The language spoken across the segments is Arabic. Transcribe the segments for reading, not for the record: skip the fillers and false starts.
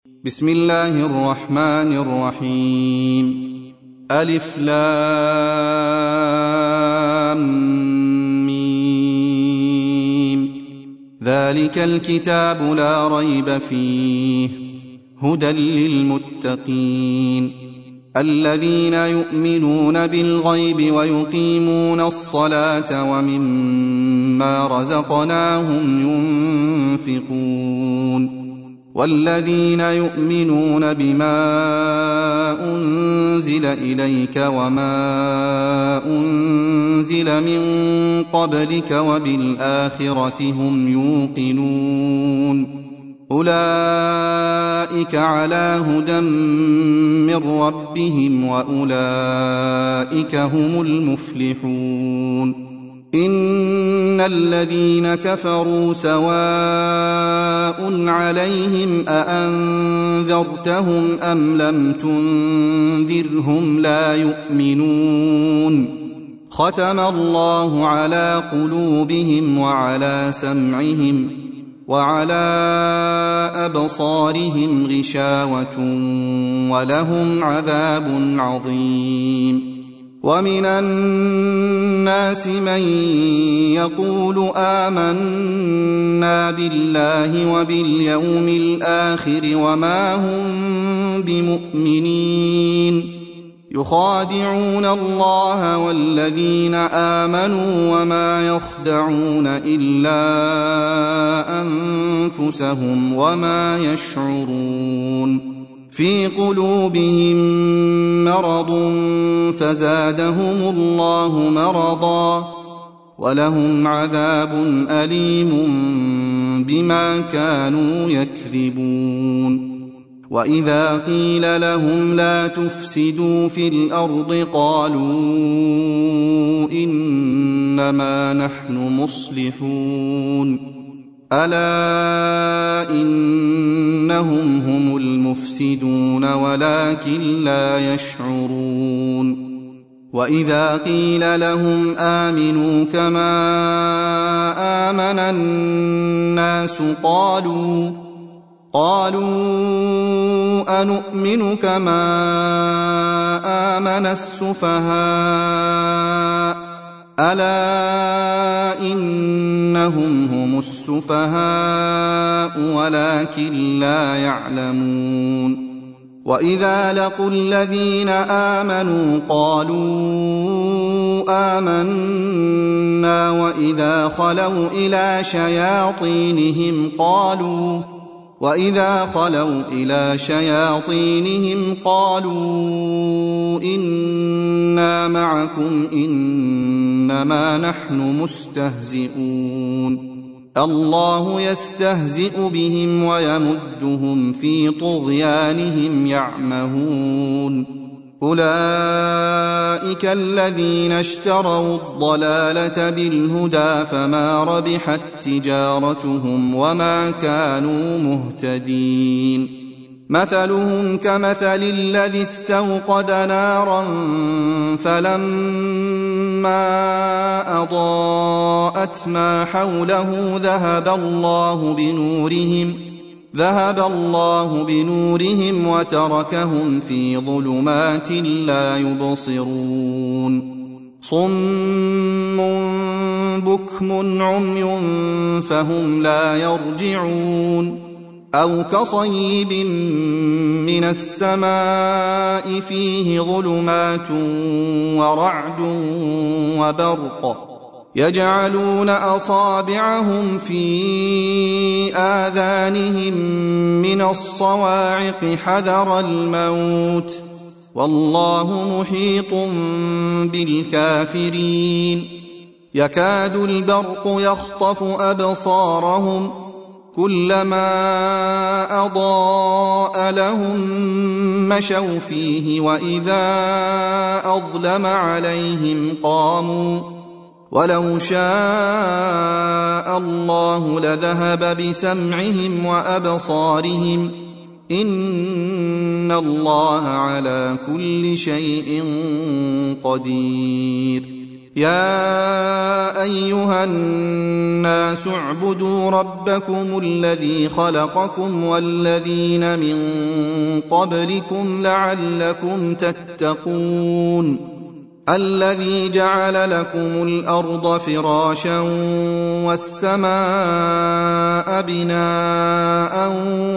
بسم الله الرحمن الرحيم. ألف لام ميم. ذلك الكتاب لا ريب فيه هدى للمتقين الذين يؤمنون بالغيب ويقيمون الصلاة ومما رزقناهم ينفقون والذين يؤمنون بما أنزل إليك وما أنزل من قبلك وبالآخرة هم يوقنون أولئك على هدى من ربهم وأولئك هم المفلحون. إن الذين كفروا سواء عليهم أأنذرتهم أم لم تنذرهم لا يؤمنون. ختم الله على قلوبهم وعلى سمعهم وعلى أبصارهم غشاوة ولهم عذاب عظيم. ومن الناس من يقول آمنا بالله وباليوم الآخر وما هم بمؤمنين يخادعون الله والذين آمنوا وما يخدعون إلا أنفسهم وما يشعرون. في قلوبهم مرض فزادهم الله مرضا ولهم عذاب أليم بما كانوا يكذبون. وإذا قيل لهم لا تفسدوا في الأرض قالوا إنما نحن مصلحون ألا إنهم هم المفسدون ولكن لا يشعرون. وإذا قيل لهم آمنوا كما آمن الناس قالوا أنؤمن كما آمن السفهاء ألا إنهم هم السفهاء ولكن لا يعلمون. وإذا لقوا الذين آمنوا قالوا آمنا وإذا خلوا إلى شياطينهم قالوا إنا معكم إنما نحن مستهزئون. الله يستهزئ بهم ويمدهم في طغيانهم يعمهون. أولئك الذين اشتروا الضلالة بالهدى فما ربحت تجارتهم وما كانوا مهتدين. مثلهم كمثل الذي استوقد نارا فلما أضاءت ما حوله ذهب الله بنورهم وتركهم في ظلمات لا يبصرون. صم بكم عمي فهم لا يرجعون. أو كصيب من السماء فيه ظلمات ورعد وبرق يجعلون أصابعهم في آذانهم من الصواعق حذر الموت والله محيط بالكافرين. يكاد البرق يخطف أبصارهم كلما أضاء لهم مشوا فيه وإذا أظلم عليهم قاموا ولو شاء الله لذهب بسمعهم وأبصارهم إن الله على كل شيء قدير. يا أيها الناس اعبدوا ربكم الذي خلقكم والذين من قبلكم لعلكم تتقون الذي جعل لكم الأرض فراشا والسماء بناء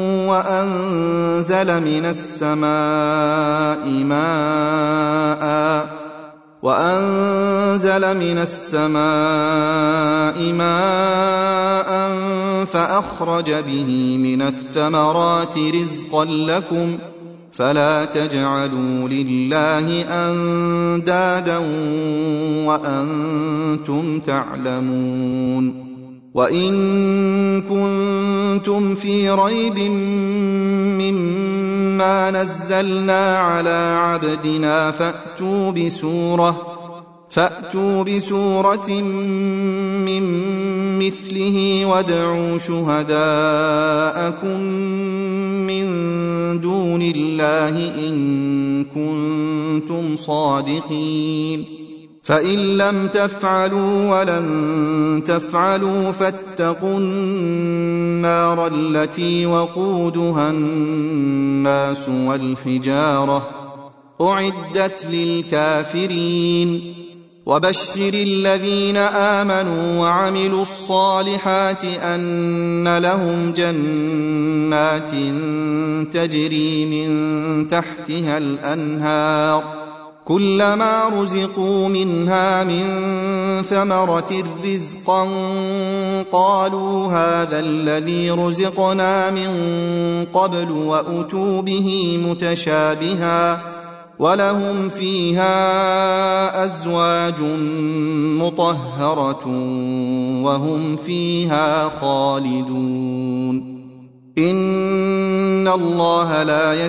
وأنزل من السماء ماء فأخرج به من الثمرات رزقا لكم فلا تجعلوا لله أندادا وأنتم تعلمون وإن كنتم في ريب مما نزلنا على عبدنا فأتوا بسورة من مثله وادعوا شهداءكم من دون الله إن كنتم صادقين فإن لم تفعلوا ولن تفعلوا فاتقوا النار التي وقودها الناس والحجارة أعدت للكافرين وبشر الذين آمنوا وعملوا الصالحات أن لهم جنات تجري من تحتها الأنهار كلما رزقوا منها من ثمرة رزقا قالوا هذا الذي رزقنا من قبل وأتوا به متشابها ولهم فيها أزواج مطهرة وهم فيها خالدون إن الله لا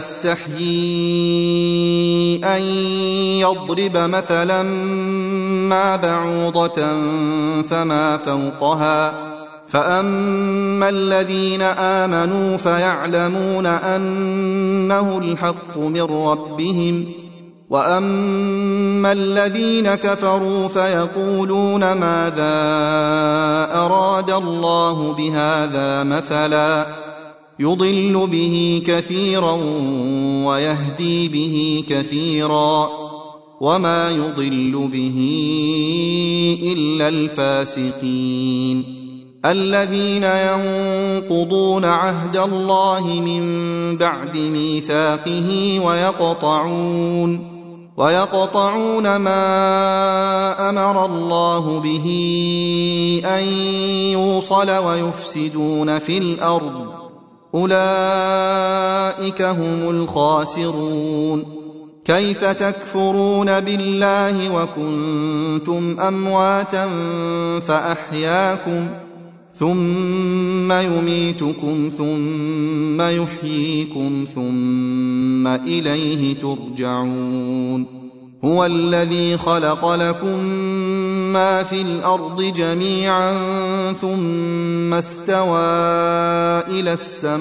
يستحيي أن يضرب مثلا ما بعوضة فما فوقها فأما الذين آمنوا فيعلمون أنه الحق من ربهم وأما الذين كفروا فيقولون ماذا أراد الله بهذا مثلا يضل به كثيرا ويهدي به كثيرا وما يضل به إلا الفاسقين الذين ينقضون عهد الله من بعد ميثاقه ويقطعون ما أمر الله به أن يوصل ويفسدون في الأرض أولئك هم الخاسرون كيف تكفرون بالله وكنتم أمواتا فأحياكم ثم يميتكم ثم يحييكم ثم إليه ترجعون هو الذي خلق لكم ما في الأرض جميعا ثم استوى إلى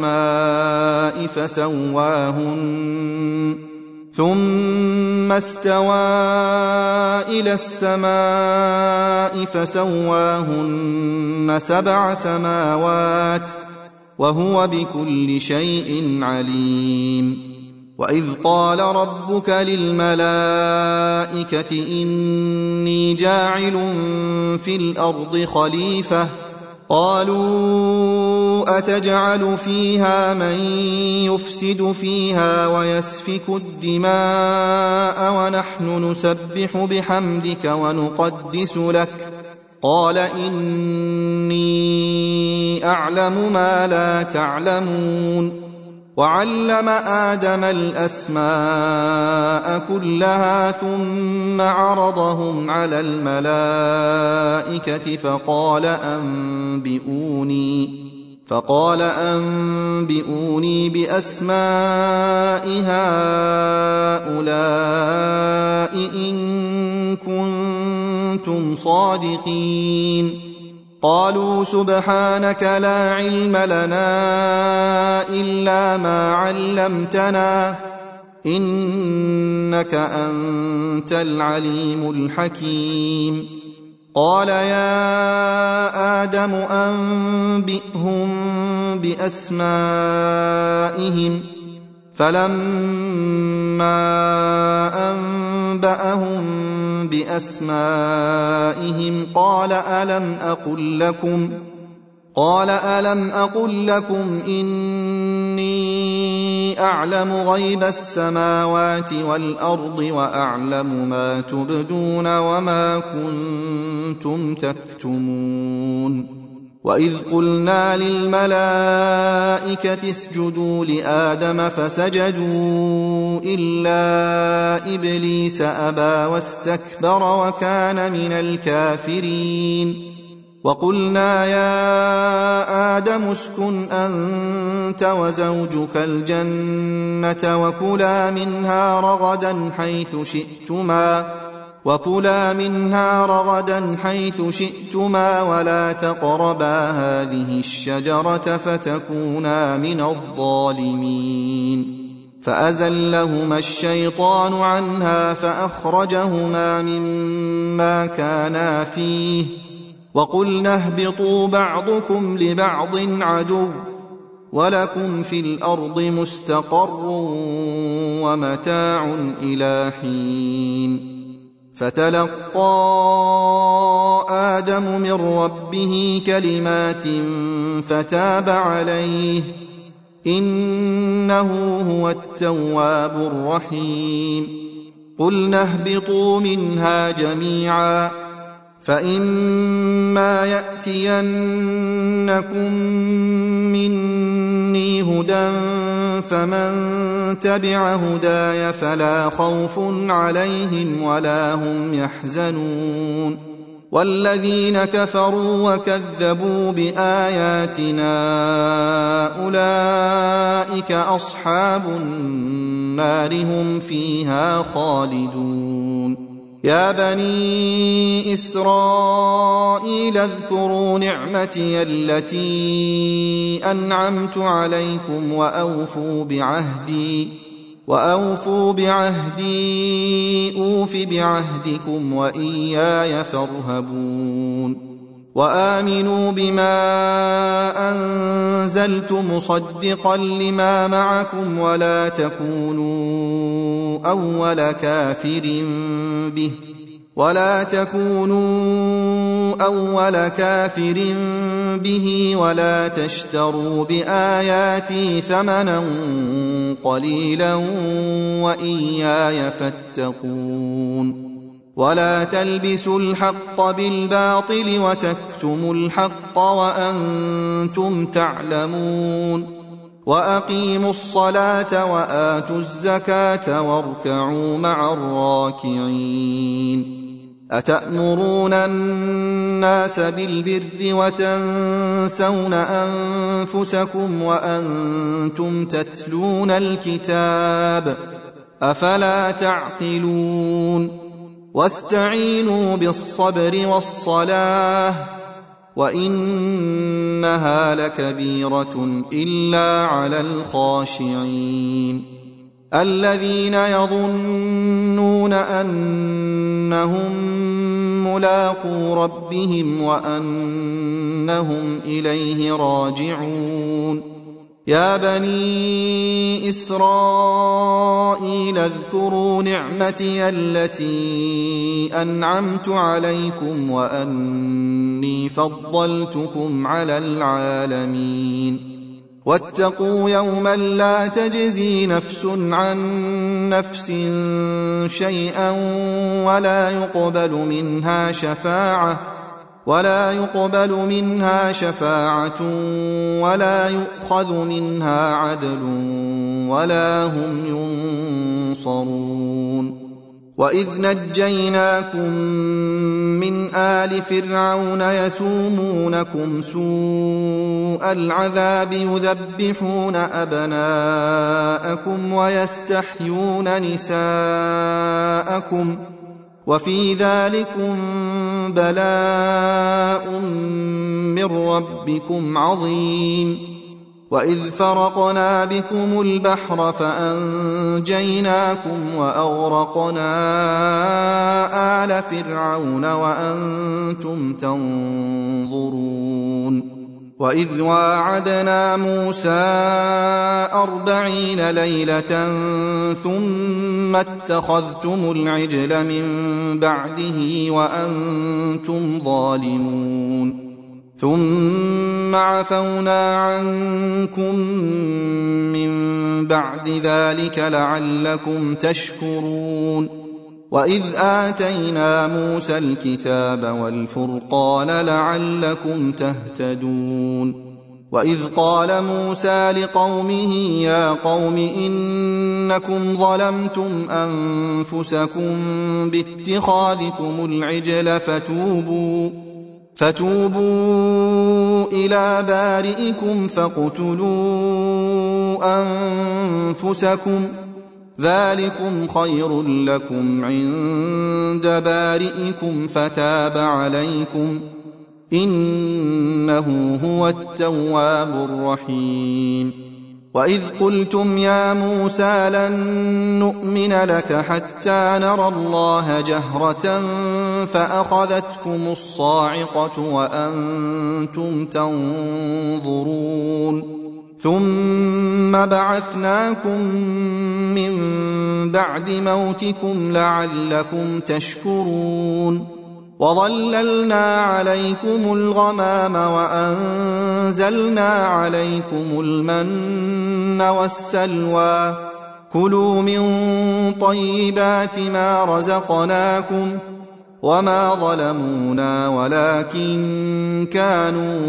السماء فسواهن 7 سماوات وهو بكل شيء عليم وإذ قال ربك للملائكة إني جاعل في الأرض خليفة قالوا أتجعل فيها من يفسد فيها ويسفك الدماء ونحن نسبح بحمدك ونقدس لك قال إني أعلم ما لا تعلمون وعلم آدم الأسماء كلها ثم عرضهم على الملائكة فقال أنبئوني بأسماء هؤلاء إن كنتم صادقين قالوا سبحانك لا علم لنا إلا ما علمتنا إنك أنت العليم الحكيم قال يا آدم أنبئهم بأسمائهم فلما أنبأهم بأسمائهم قال ألم أقل لكم إني أعلم غيب السماوات والأرض وأعلم ما تبدون وما كنتم تكتمون وإذ قلنا للملائكة اسجدوا لآدم فسجدوا إلا إبليس أبى واستكبر وكان من الكافرين وقلنا يا آدم اسكن أنت وزوجك الجنة وكلا منها رغدا حيث شئتما ولا تقربا هذه الشجرة فتكونا من الظالمين فأزلهما الشيطان عنها فأخرجهما مما كانا فيه وقلنا اهبطوا بعضكم لبعض عدو ولكم في الأرض مستقر ومتاع إلى حين فتلقى آدم من ربه كلمات فتاب عليه إنه هو التواب الرحيم قلنا اهبطوا منها جميعا فإما يأتينكم مني هدى فمن تبع هداي فلا خوف عليهم ولا هم يحزنون والذين كفروا وكذبوا بآياتنا أولئك أصحاب النار هم فيها خالدون يا بني إسرائيل اذكروا نعمتي التي أنعمت عليكم وأوفوا بعهدي أوف بعهدكم وإياي فارهبون وآمنوا بما أنزلت مصدقا لما معكم ولا تكونوا أول كافر به ولا تشتروا بآياتي ثمنا قليلا وإياي فاتقون ولا تلبسوا الحق بالباطل وتكتموا الحق وأنتم تعلمون وأقيموا الصلاة وآتوا الزكاة واركعوا مع الراكعين أتأمرون الناس بالبر وتنسون أنفسكم وأنتم تتلون الكتاب أفلا تعقلون واستعينوا بالصبر والصلاة وإنها لكبيرة إلا على الخاشعين الذين يظنون أنهم ملاقو ربهم وأنهم إليه راجعون يا بني إسرائيل اذكروا نعمتي التي أنعمت عليكم وأني فضلتكم على العالمين واتقوا يوما لا تجزي نفس عن نفس شيئا ولا يقبل منها شفاعة ولا يؤخذ منها عدل ولا هم ينصرون وإذ نجيناكم من آل فرعون يسومونكم سوء العذاب يذبحون أبناءكم ويستحيون نساءكم وفي ذلكم بلاء من ربكم عظيم وإذ فرقنا بكم البحر فأنجيناكم وأغرقنا آل فرعون وأنتم تنظرون وإذ واعدنا موسى 40 ليلة ثم اتخذتم العجل من بعده وأنتم ظالمون ثم عفونا عنكم من بعد ذلك لعلكم تشكرون وإذ آتينا موسى الكتاب والفرقان لعلكم تهتدون وإذ قال موسى لقومه يا قوم إنكم ظلمتم أنفسكم باتخاذكم العجل فتوبوا إلى بارئكم فاقتلوا أنفسكم ذلكم خير لكم عند بارئكم فتاب عليكم إنه هو التواب الرحيم وإذ قلتم يا موسى لن نؤمن لك حتى نرى الله جهرة فأخذتكم الصاعقة وأنتم تنظرون ثم بعثناكم من بعد موتكم لعلكم تشكرون وظللنا عليكم الغمام وأنزلنا عليكم المن والسلوى كلوا من طيبات ما رزقناكم وما ظلمونا ولكن كانوا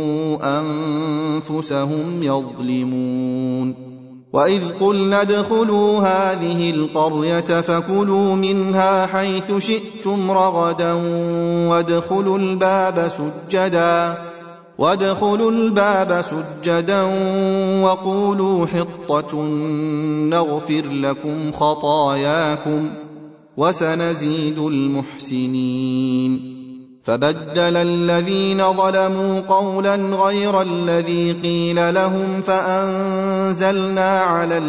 أنفسهم يظلمون وإذ قلنا ادخلوا هذه القرية فكلوا منها حيث شئتم رغدا وادخلوا الباب سجدا وقولوا حطة نغفر لكم خطاياكم وسنزيد المحسنين فبدل الذين ظلموا قولا غير الذي قيل لهم فأنزلنا على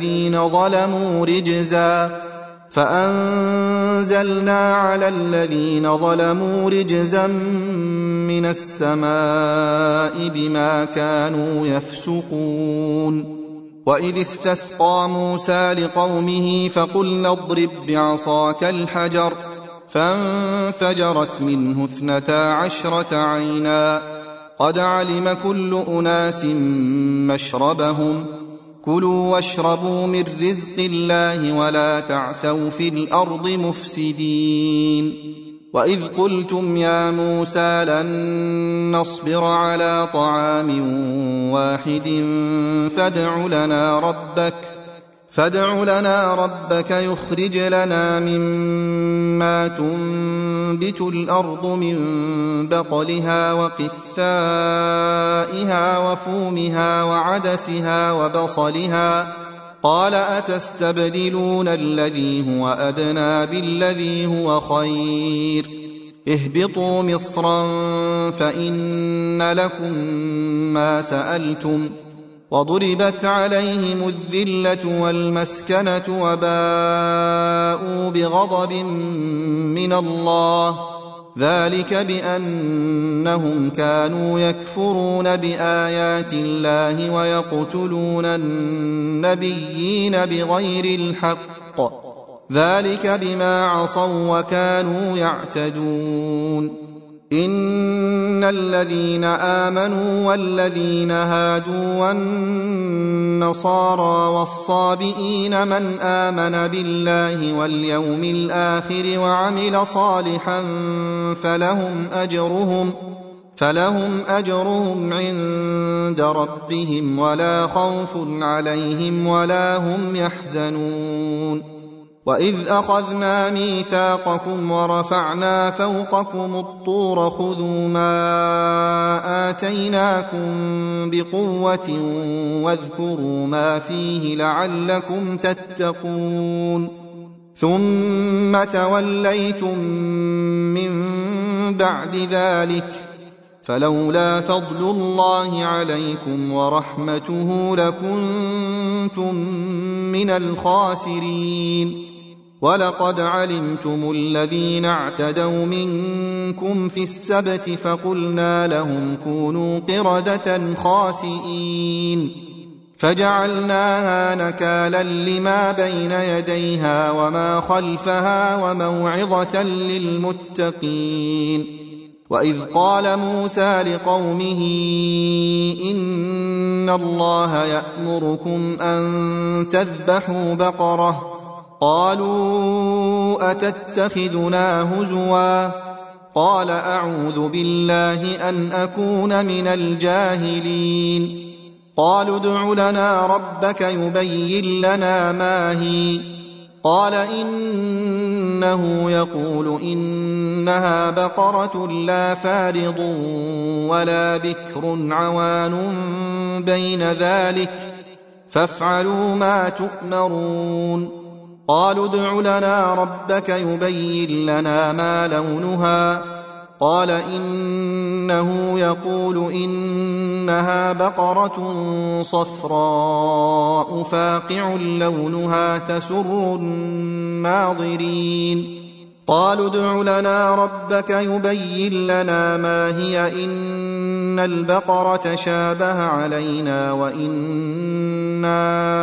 الذين ظلموا رجزا من السماء بما كانوا يفسقون وإذ استسقى موسى لقومه فقلنا اضرب بعصاك الحجر فانفجرت منه 12 عينا قد علم كل أناس مشربهم كلوا واشربوا من رزق الله ولا تعثوا في الأرض مفسدين وإذ قلتم يا موسى لن نصبر على طعام واحد فادع لنا ربك يخرج لنا مما تنبت الأرض من بقلها وقثائها وفومها وعدسها وبصلها قال أتستبدلون الذي هو أدنى بالذي هو خير اهبطوا مصرا فإن لكم ما سألتم وضربت عليهم الذلة والمسكنة وباءوا بغضب من الله ذلك بأنهم كانوا يكفرون بآيات الله ويقتلون النبيين بغير الحق ذلك بما عصوا وكانوا يعتدون إن الذين آمنوا والذين هادوا والنصارى والصابئين من آمن بالله واليوم الآخر وعمل صالحا فلهم أجرهم عند ربهم ولا خوف عليهم ولا هم يحزنون وإذ أخذنا ميثاقكم ورفعنا فوقكم الطور خذوا ما آتيناكم بقوة واذكروا ما فيه لعلكم تتقون ثم توليتم من بعد ذلك فلولا فضل الله عليكم ورحمته لكنتم من الخاسرين. ولقد علمتم الذين اعتدوا منكم في السبت فقلنا لهم كونوا قردة خاسئين فجعلناها نكالا لما بين يديها وما خلفها وموعظة للمتقين. وإذ قال موسى لقومه إن الله يأمركم أن تذبحوا بقرة قالوا أتتخذنا هزوا قال أعوذ بالله أن أكون من الجاهلين. قالوا ادع لنا ربك يبين لنا ما هي قال إنه يقول إنها بقرة لا فارض ولا بكر عوان بين ذلك فافعلوا ما تؤمرون. قالوا ادع لنا ربك يبين لنا ما لونها قال إنه يقول إنها بقرة صفراء فاقع لونها تسر الناظرين. قالوا ادع لنا ربك يبين لنا ما هي إن البقرة شابه علينا وإنا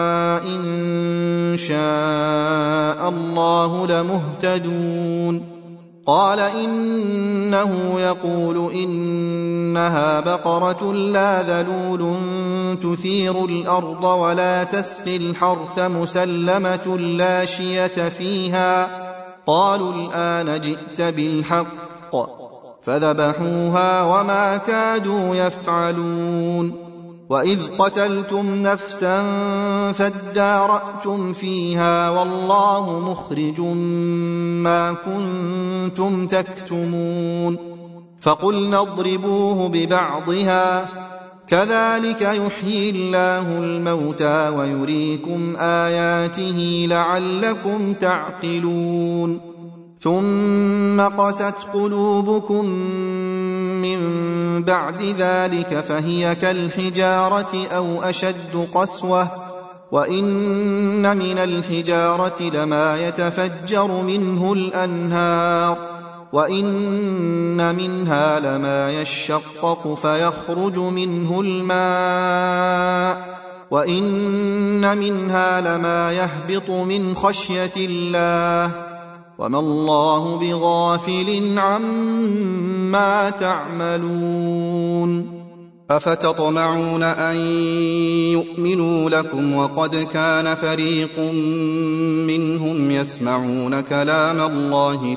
إن شاء الله لمهتدون. قال إنه يقول إنها بقرة لا ذلول تثير الأرض ولا تسقي الحرث مسلمة لا شية فيها قالوا الآن جئت بالحق فذبحوها وما كادوا يفعلون. وإذ قتلتم نفسا فادارأتم فيها والله مخرج ما كنتم تكتمون. فقلنا اضربوه ببعضها كذلك يحيي الله الموتى ويريكم آياته لعلكم تعقلون. ثم قست قلوبكم من بعد ذلك فهي كالحجارة أو أشد قسوة وإن من الحجارة لما يتفجر منه الأنهار وإن منها لما يشقق فيخرج منه الماء وإن منها لما يهبط من خشية الله وما الله بغافل عما تعملون. أفتطمعون أن يؤمنوا لكم وقد كان فريق منهم يسمعون كلام الله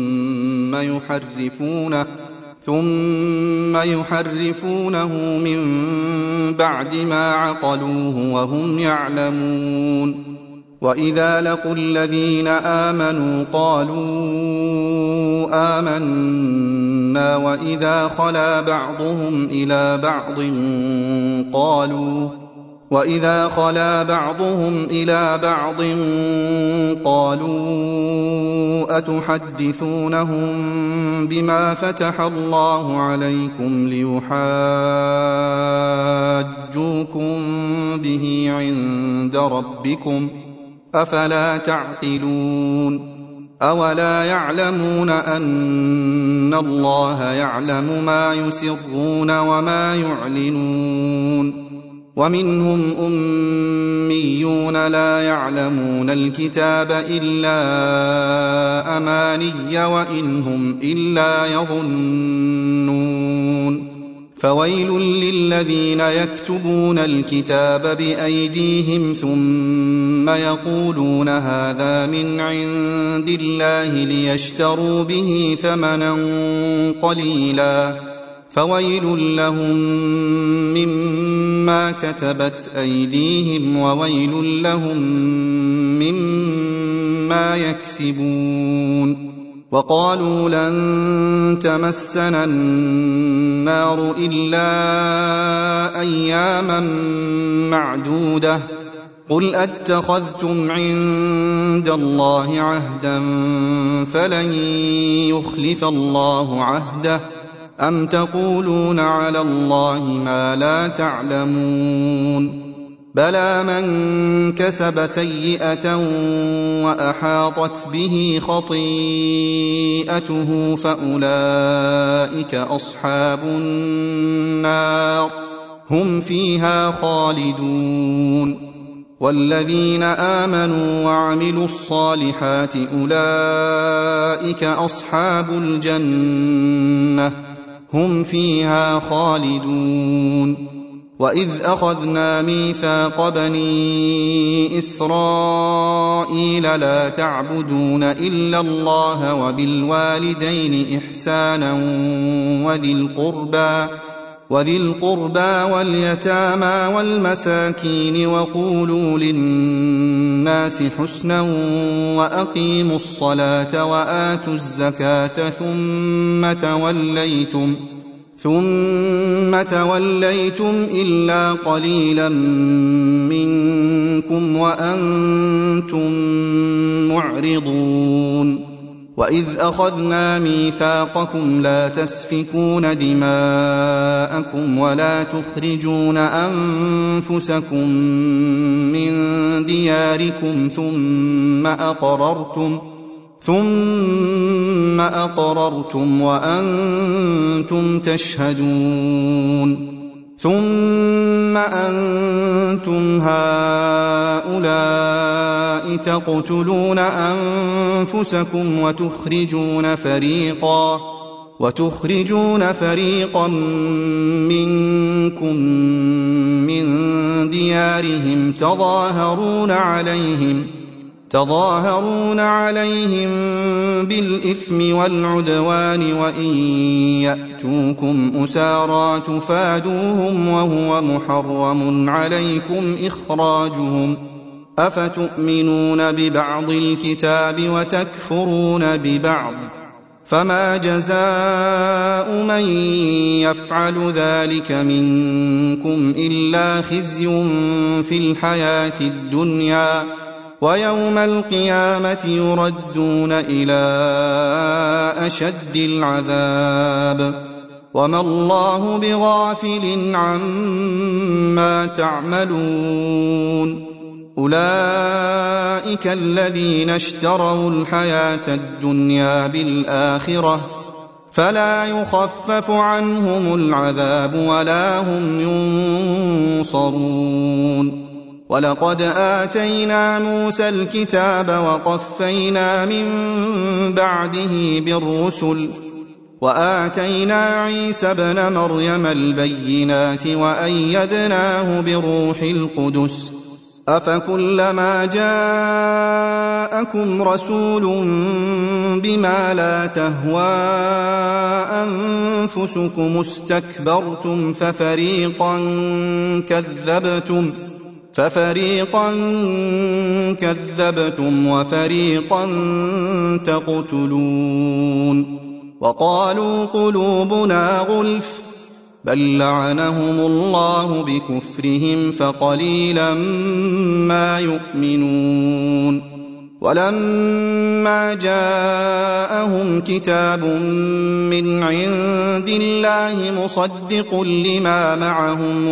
ثم يحرفونه من بعد ما عقلوه وهم يعلمون. وإذا لقوا الذين آمنوا قالوا آمنا وإذا خلا بعضهم إلى بعض قالوا أتحدثونهم بما فتح الله عليكم ليحاجوكم به عند ربكم أفلا تعقلون. أولا يعلمون أن الله يعلم ما يسرون وما يعلنون. ومنهم أميون لا يعلمون الكتاب إلا أماني وإن هم إلا يظنون. فويل للذين يكتبون الكتاب بأيديهم ثم يقولون هذا من عند الله ليشتروا به ثمنا قليلا فويل لهم مما كتبت أيديهم وويل لهم مما يكسبون. وقالوا لن تمسنا النار إلا أياما معدودة قل أتخذتم عند الله عهدا فلن يخلف الله عهده أم تقولون على الله ما لا تعلمون بلى من كسب سيئة وأحاطت به خطيئته فأولئك أصحاب النار هم فيها خالدون والذين آمنوا وعملوا الصالحات أولئك أصحاب الجنة هم فيها خالدون وإذ أخذنا ميثاق بني إسرائيل لا تعبدون إلا الله وبالوالدين إحسانا وذي القربى واليتامى والمساكين وقولوا للناس حسنا وأقيموا الصلاة وآتوا الزكاة ثم توليتم إلا قليلا منكم وأنتم معرضون وإذ أخذنا ميثاقكم لا تسفكون دماءكم ولا تخرجون أنفسكم من دياركم ثم أقررتم وأنتم تشهدون ثم أنتم هؤلاء تقتلون أنفسكم وتخرجون فريقا منكم من ديارهم تظاهرون عليهم بالإثم والعدوان وإن يأتوكم أسارى تفادوهم وهو محرم عليكم إخراجهم أفتؤمنون ببعض الكتاب وتكفرون ببعض فما جزاء من يفعل ذلك منكم إلا خزي في الحياة الدنيا ويوم القيامة يردون إلى أشد العذاب وما الله بغافل عما تعملون أولئك الذين اشتروا الحياة الدنيا بالآخرة فلا يخفف عنهم العذاب ولا هم ينصرون ولقد آتينا موسى الكتاب وقفينا من بعده بالرسل وآتينا عيسى ابن مريم البينات وأيدناه بروح القدس أفكلما جاءكم رسول بما لا تهوى أنفسكم استكبرتم ففريقا كذبتم وفريقا تقتلون وقالوا قلوبنا غلف بل لعنهم الله بكفرهم فقليلا ما يؤمنون ولما جاءهم كتاب من عند الله مصدق لما معهم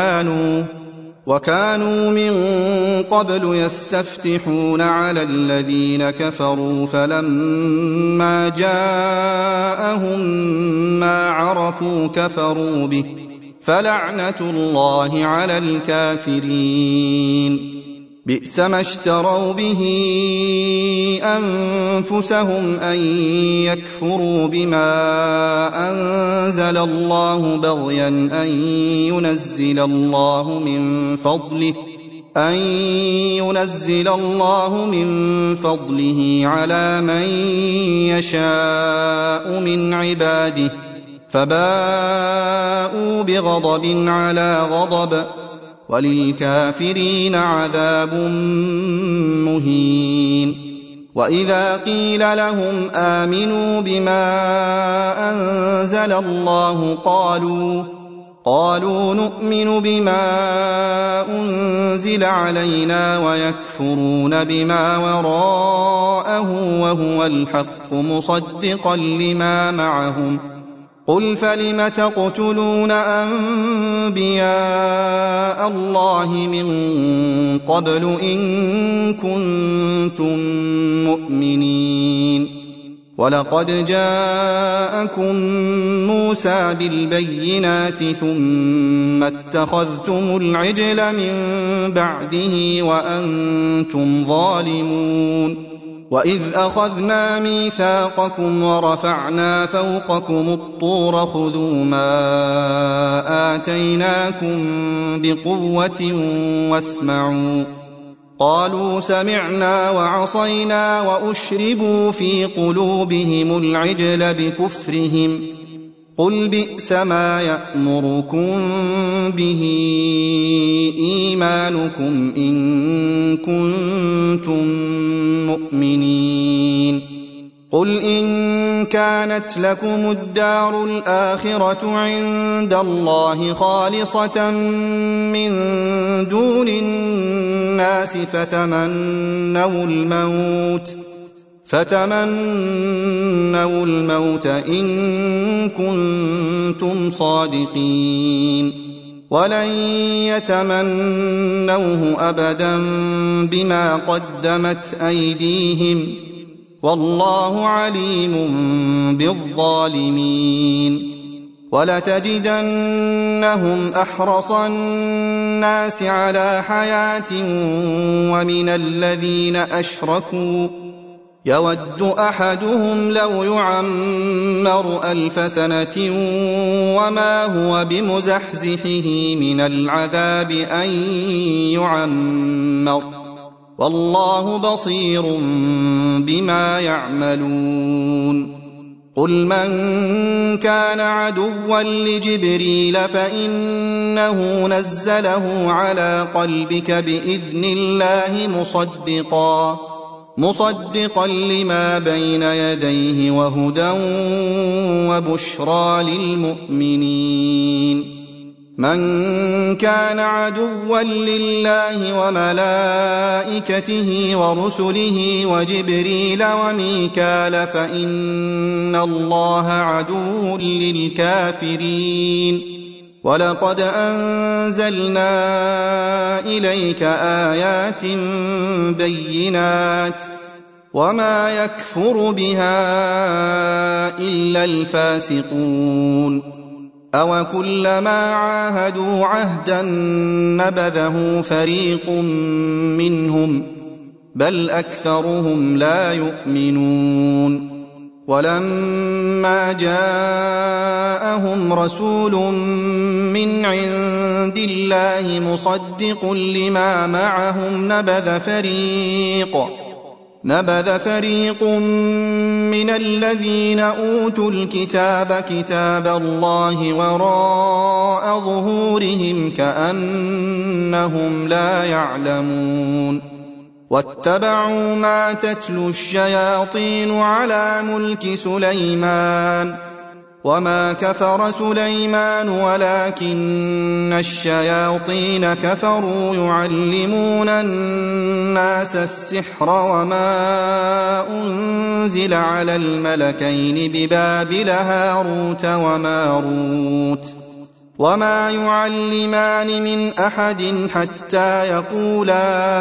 وكانوا من قبل يستفتحون على الذين كفروا فلما جاءهم ما عرفوا كفروا به فلعنة الله على الكافرين بئس ما اشتروا به أنفسهم أن يكفروا بما أنزل الله بغيا أن ينزل الله من فضله على من يشاء من عباده فباءوا بغضب على غضب وللكافرين عذاب مهين وإذا قيل لهم آمنوا بما أنزل الله قالوا نؤمن بما أنزل علينا ويكفرون بما وراءه وهو الحق مصدقا لما معهم قل فلم تقتلون أنبياء الله من قبل إن كنتم مؤمنين ولقد جاءكم موسى بالبينات ثم اتخذتم العجل من بعده وأنتم ظالمون وإذ أخذنا ميثاقكم ورفعنا فوقكم الطور خذوا ما آتيناكم بقوة واسمعوا قالوا سمعنا وعصينا وأشربوا في قلوبهم العجل بكفرهم قل بئس ما يأمركم به إيمانكم إن كنتم مؤمنين قل إن كانت لكم الدار الآخرة عند الله خالصة من دون الناس فتمنوا الموت إن كنتم صادقين ولن يتمنوه أبدا بما قدمت أيديهم والله عليم بالظالمين ولتجدنهم أحرص الناس على حياة ومن الذين أشركوا يود أحدهم لو يعمر 1000 سنة وما هو بمزحزحه من العذاب أن يعمر والله بصير بما يعملون قل من كان عدوا لجبريل فإنه نزله على قلبك بإذن الله مصدقا لما بين يديه وهدى وبشرى للمؤمنين من كان عدوا لله وملائكته ورسله وجبريل وميكال فإن الله عدو للكافرين ولقد أنزلنا إليك آيات بينات وما يكفر بها إلا الفاسقون أوكلما عاهدوا عهدا نبذه فريق منهم بل أكثرهم لا يؤمنون ولما جاءهم رسول من عند الله مصدق لما معهم نبذ فريق من الذين أوتوا الكتاب كتاب الله وراء ظهورهم كأنهم لا يعلمون واتبعوا ما تتلو الشياطين على ملك سليمان وما كفر سليمان ولكن الشياطين كفروا يعلمون الناس السحر وما أنزل على الملكين ببابل هاروت وماروت وما يعلمان من أحد حتى يقولا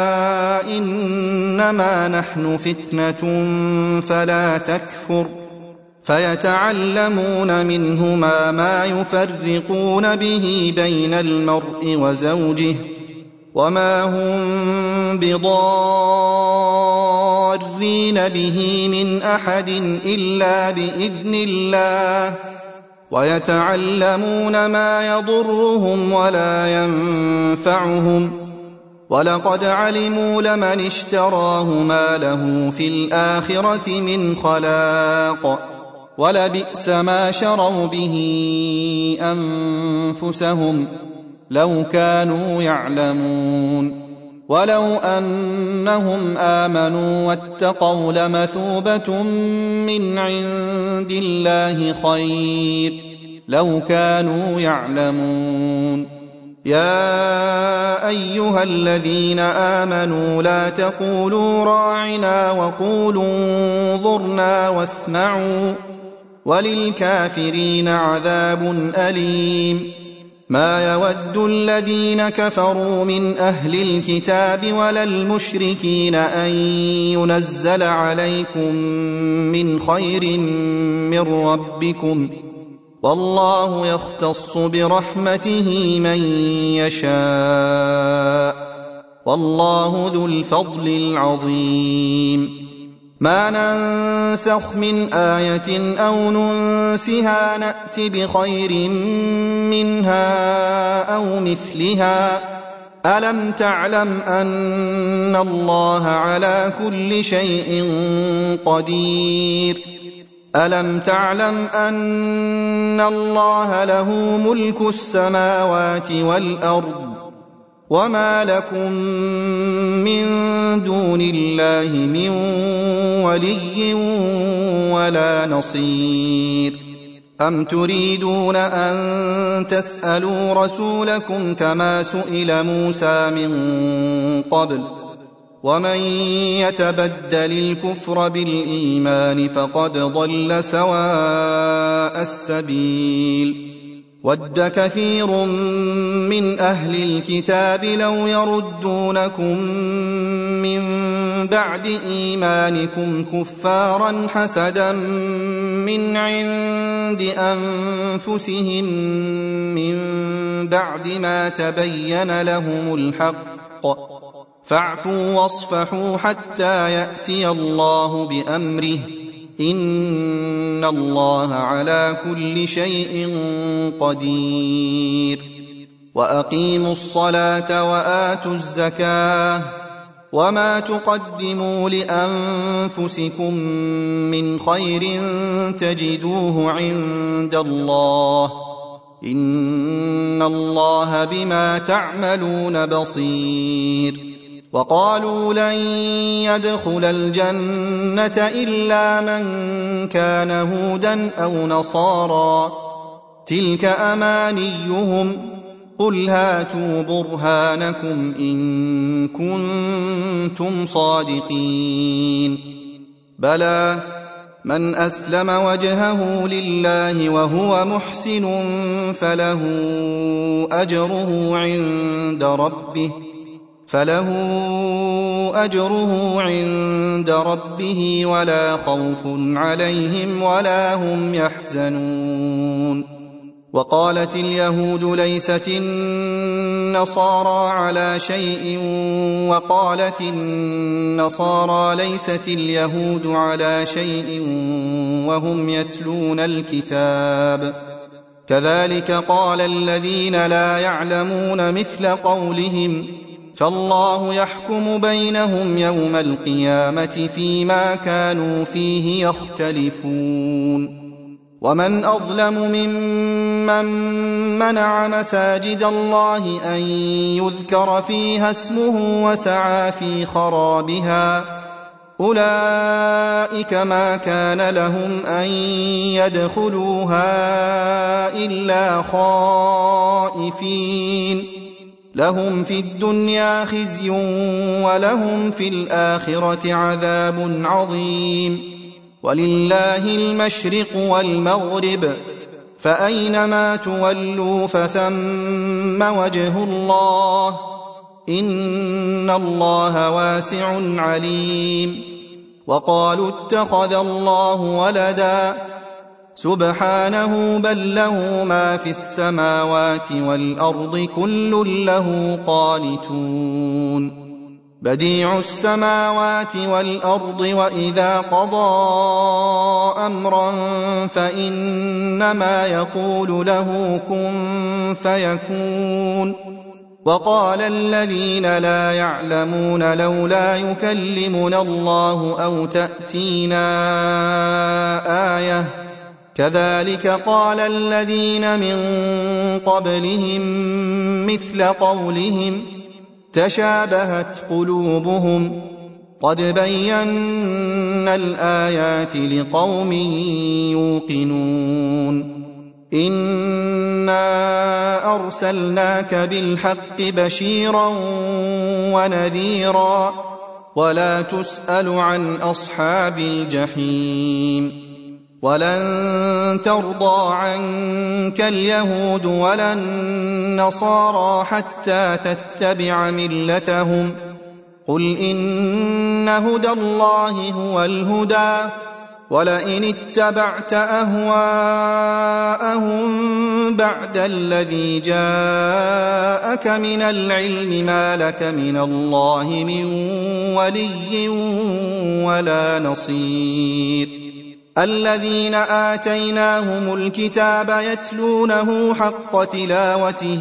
إنما نحن فتنة فلا تكفر فيتعلمون منهما ما يفرقون به بين المرء وزوجه وما هم بضارين به من أحد إلا بإذن الله ويتعلمون ما يضرهم ولا ينفعهم ولقد علموا لمن اشتراه ما له في الآخرة من خلاق ولبئس ما شروا به أنفسهم لو كانوا يعلمون ولو أنهم آمنوا واتقوا لمثوبة من عند الله خير لو كانوا يعلمون يا أيها الذين آمنوا لا تقولوا راعنا وقولوا انظرنا واسمعوا وللكافرين عذاب أليم. ما يود الذين كفروا من أهل الكتاب ولا المشركين أن ينزل عليكم من خير من ربكم، والله يختص برحمته من يشاء، والله ذو الفضل العظيم. ما ننسخ من آية أو ننسها نأت بخير منها أو مثلها. ألم تعلم أن الله على كل شيء قدير؟ ألم تعلم أن الله له ملك السماوات والأرض، وما لكم من دون الله من ولي ولا نصير. أم تريدون أن تسألوا رسولكم كما سئل موسى من قبل؟ ومن يتبدل الكفر بالإيمان فقد ضل سواء السبيل. ود كثير من أهل الكتاب لو يردونكم من بعد إيمانكم كفارا حسدا من عند أنفسهم من بعد ما تبين لهم الحق، فاعفوا واصفحوا حتى يأتي الله بأمره، إن الله على كل شيء قدير. وأقيموا الصلاة وآتوا الزكاة، وما تقدموا لأنفسكم من خير تجدوه عند الله، إن الله بما تعملون بصير. وقالوا لن يدخل الجنة إلا من كان هودا أو نصارى، تلك أمانيهم، قل هاتوا برهانكم إن كنتم صادقين. بلى من أسلم وجهه لله وهو محسن فله أجره عند ربه ولا خوف عليهم ولا هم يحزنون. وقالت اليهود ليست النصارى على شيء، وقالت النصارى ليست اليهود على شيء وهم يتلون الكتاب، كذلك قال الذين لا يعلمون مثل قولهم، فالله يحكم بينهم يوم القيامة فيما كانوا فيه يختلفون. ومن أظلم ممن منع مساجد الله أن يذكر فيها اسمه وسعى في خرابها، أولئك ما كان لهم أن يدخلوها إلا خائفين، لهم في الدنيا خزي ولهم في الآخرة عذاب عظيم. ولله المشرق والمغرب، فأينما تولوا فثم وجه الله، إن الله واسع عليم. وقالوا اتخذ الله ولدا، سبحانه بل له ما في السماوات والأرض كل له قانتون. بديع السماوات والأرض، وإذا قضى أمرا فإنما يقول له كن فيكون. وقال الذين لا يعلمون لولا يكلمنا الله أو تأتينا آية، كذلك قال الذين من قبلهم مثل قولهم، تشابهت قلوبهم، قد بينا الآيات لقوم يوقنون. إنا أرسلناك بالحق بشيرا ونذيرا، ولا تسأل عن أصحاب الجحيم. ولن ترضى عنك اليهود ولا النصارى حتى تتبع ملتهم قل إن هدى الله هو الهدى ولئن اتبعت أهواءهم بعد الذي جاءك من العلم ما لك من الله من ولي ولا نصير الذين آتيناهم الكتاب يتلونه حق تلاوته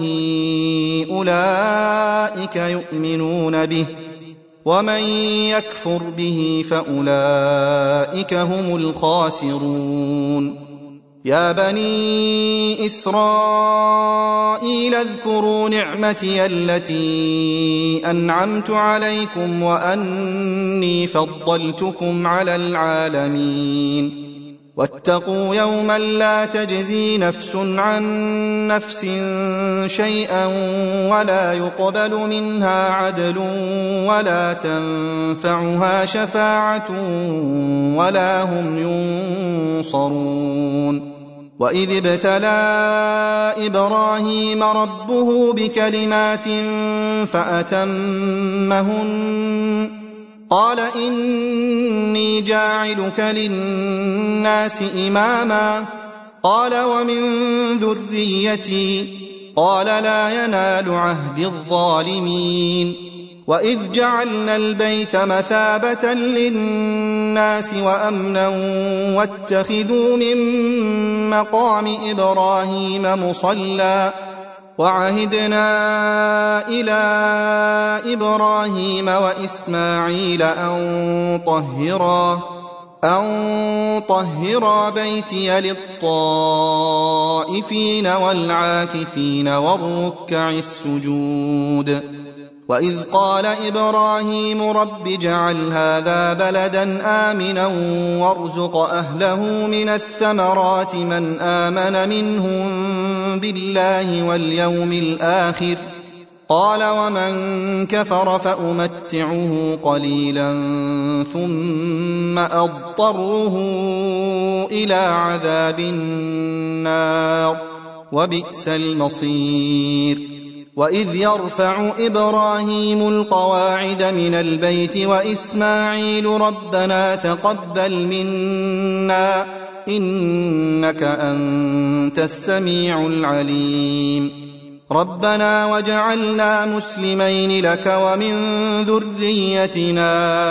أولئك يؤمنون به ومن يكفر به فأولئك هم الخاسرون يا بني إسرائيل اذكروا نعمتي التي أنعمت عليكم وأني فضلتكم على العالمين واتقوا يوما لا تجزي نفس عن نفس شيئا ولا يقبل منها عدل ولا تنفعها شفاعة ولا هم ينصرون وإذ ابتلى إبراهيم ربه بكلمات فأتمهن قال إني جاعلك للناس إماما قال ومن ذريتي قال لا ينال عهد الظالمين وإذ جعلنا البيت مثابة للناس وأمنا واتخذوا من مقام إبراهيم مصلى وعهدنا إلى إبراهيم وإسماعيل أن طهرا بيتي للطائفين والعاكفين والركع السجود وإذ قال إبراهيم رب اجعل هذا بلدا آمنا وارزق أهله من الثمرات من آمن منهم بالله واليوم الآخر قال ومن كفر فأمتعه قليلا ثم أضطره إلى عذاب النار وبئس المصير وإذ يرفع إبراهيم القواعد من البيت وإسماعيل ربنا تقبل منا إنك أنت السميع العليم ربنا وجعلنا مسلمين لك ومن ذريتنا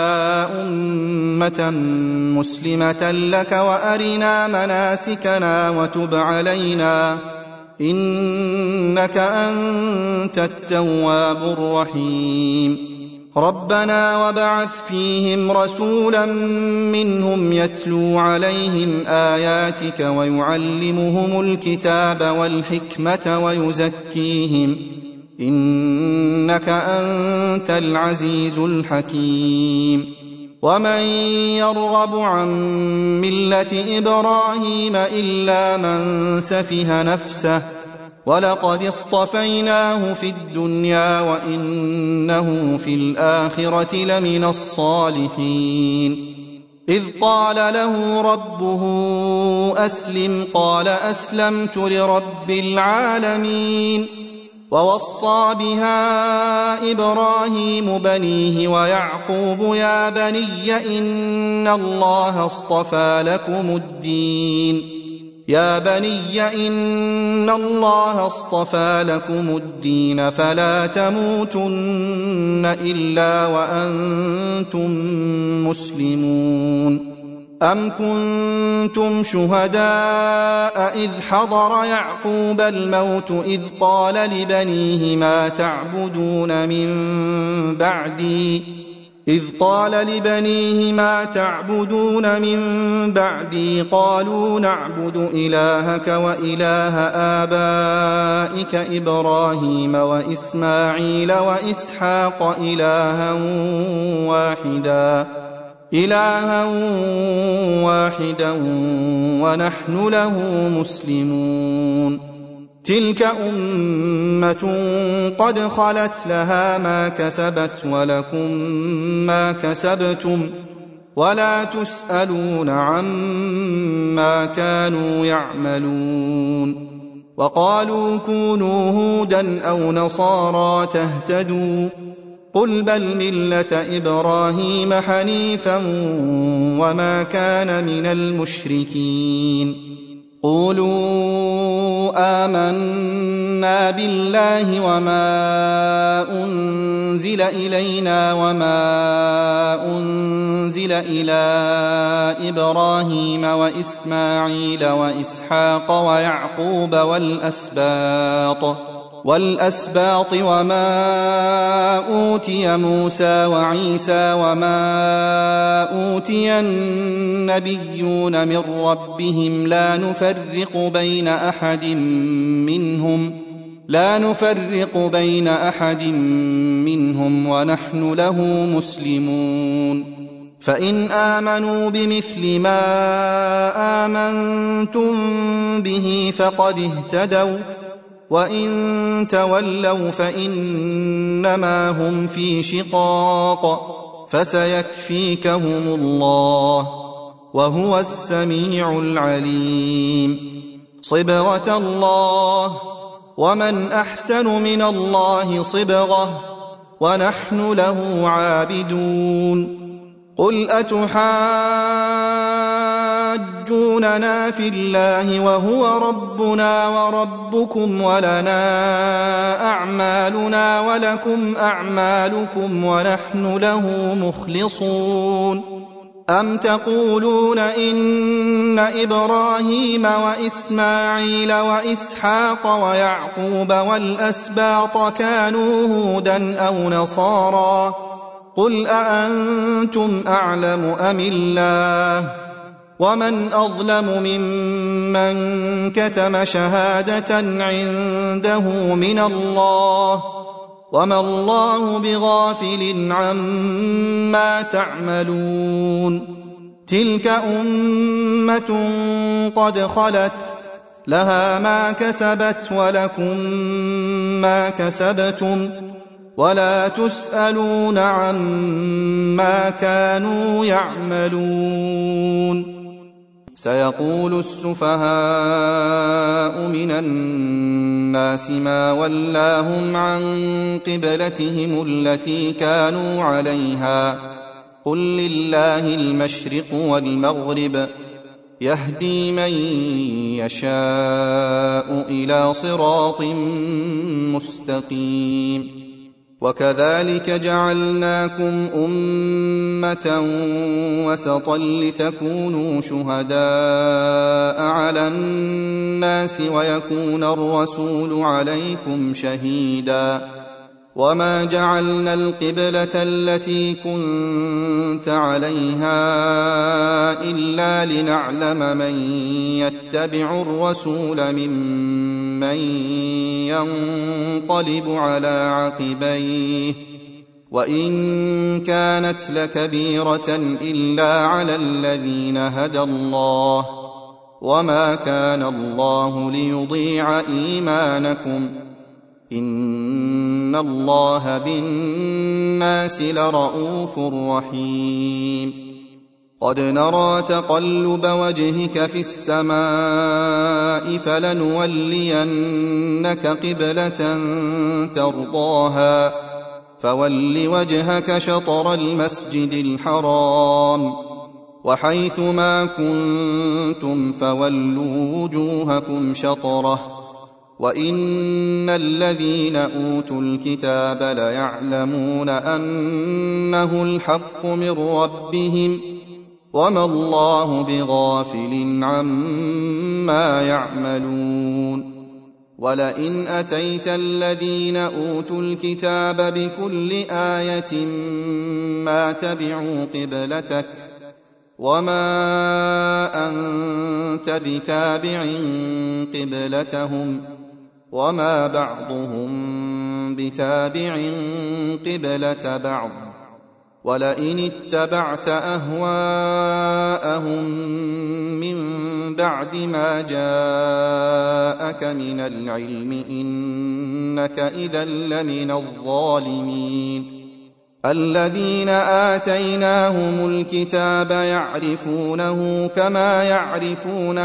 أمة مسلمة لك وأرنا مناسكنا وتب علينا إنك أنت التواب الرحيم ربنا وابعث فيهم رسولا منهم يتلو عليهم آياتك ويعلمهم الكتاب والحكمة ويزكيهم إنك أنت العزيز الحكيم ومن يرغب عن ملة إبراهيم إلا من سفه نفسه ولقد اصطفيناه في الدنيا وإنه في الآخرة لمن الصالحين إذ قال له ربه أسلم قال أسلمت لرب العالمين ووصى بها إبراهيم بنيه ويعقوب يا بني إن الله اصطفى لكم الدين فلا تموتن إلا وأنتم مسلمون أم كنتم شهداء إذ حضر يعقوب الموت إذ قال لبنيه ما تعبدون من بعدي قالوا نعبد إلهك وإله آبائك إبراهيم وإسماعيل وإسحاق إلها واحدا ونحن له مسلمون تلك أمة قد خلت لها ما كسبت ولكم ما كسبتم ولا تسألون عما كانوا يعملون. وقالوا كونوا هودا أو نصارى تهتدوا قل بل ملة إبراهيم حنيفا وما كان من المشركين. قولوا آمنا بالله وما أنزل إلينا وما أنزل إلى إبراهيم وإسماعيل وإسحاق ويعقوب والأسباط وما أوتي موسى وعيسى وما أوتي النبيون من ربهم لا نفرق بين أحد منهم ونحن له مسلمون. فإن آمنوا بمثل ما آمنتم به فقد اهتدوا وإن تولوا فإنما هم في شقاق فسيكفيكهم الله وهو السميع العليم. صبغة الله ومن أحسن من الله صبغة ونحن له عابدون. قل أتحاجوننا في الله وهو ربنا وربكم ولنا أعمالنا ولكم أعمالكم ونحن له مخلصون. أم تقولون إن إبراهيم وإسماعيل وإسحاق ويعقوب والأسباط كانوا هودا أو نصارى قل أأنتم أعلم أم الله ومن أظلم ممن كتم شهادة عنده من الله وما الله بغافل عما تعملون. تلك أمة قد خلت لها ما كسبت ولكم ما كسبتم ولا تسألون عما كانوا يعملون. سيقول السفهاء من الناس ما ولاهم عن قبلتهم التي كانوا عليها قل لله المشرق والمغرب يهدي من يشاء إلى صراط مستقيم. وكذلك جعلناكم أمة وسطا لتكونوا شهداء على الناس ويكون الرسول عليكم شهيدا. وما جعلنا القبلة التي كنت عليها إلا لنعلم من يتبع الرسول ممن ينقلب على عقبيه وإن كانت لكبيرة إلا على الذين هدى الله وما كان الله ليضيع إيمانكم إن الله بالناس لرءوف رحيم. قد نرى تقلب وجهك في السماء فلنولينك قبلة ترضاها فول وجهك شطر المسجد الحرام وحيث ما كنتم فولوا وجوهكم شطره وإن الذين أوتوا الكتاب ليعلمون أنه الحق من ربهم وما الله بغافل عما يعملون. ولئن أتيت الذين أوتوا الكتاب بكل آية ما تبعوا قبلتك وما أنت بتابع قبلتهم وما بعضهم بتابع قبلة بعض ولئن اتبعت أهواءهم من بعد ما جاءك من العلم إنك إذا لمن الظالمين. الذين آتيناهم الكتاب يعرفونه كما يعرفون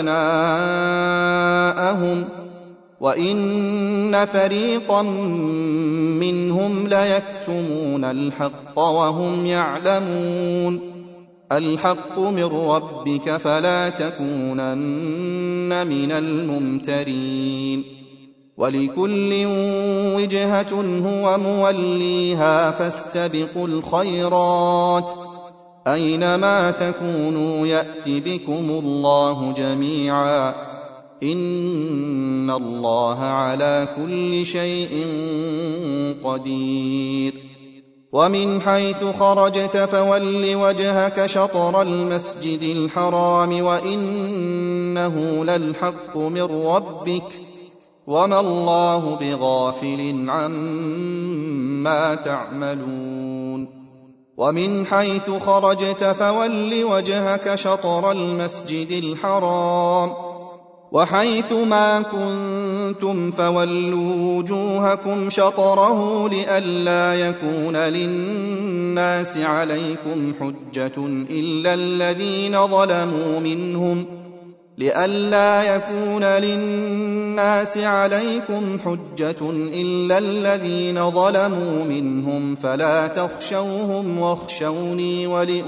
أبناءهم وإن فريقا منهم ليكتمون الحق وهم يعلمون الحق من ربك فلا تكونن من الممترين ولكل وجهة هو موليها فاستبقوا الخيرات أينما تكونوا يأت بكم الله جميعا إن الله على كل شيء قدير ومن حيث خرجت فول وجهك شطر المسجد الحرام وإنه للحق من ربك وما الله بغافل عما تعملون ومن حيث خرجت فول وجهك شطر المسجد الحرام وحيث ما كنتم فولوا وجوهكم شطره لئلا يكون للناس عليكم حجة إلا الذين ظلموا منهم فلا تخشوهم واخشوني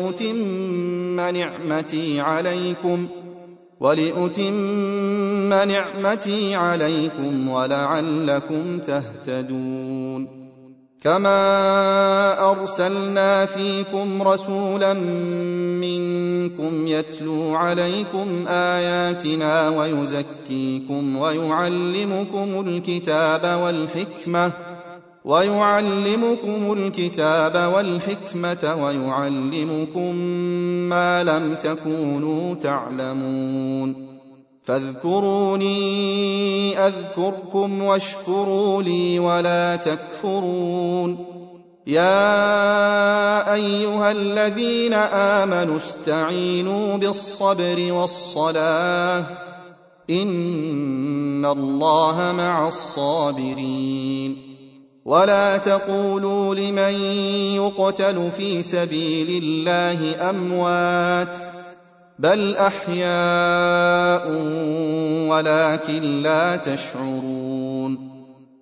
ولأتم نعمتي عليكم ولعلكم تهتدون كما أرسلنا فيكم رسولا منكم يتلو عليكم آياتنا ويزكيكم ويعلمكم الكتاب والحكمة ويعلمكم ما لم تكونوا تعلمون فاذكروني أذكركم واشكروا لي ولا تكفرون يا أيها الذين آمنوا استعينوا بالصبر والصلاة إن الله مع الصابرين ولا تقولوا لمن يقتل في سبيل الله أموات بل أحياء ولكن لا تشعرون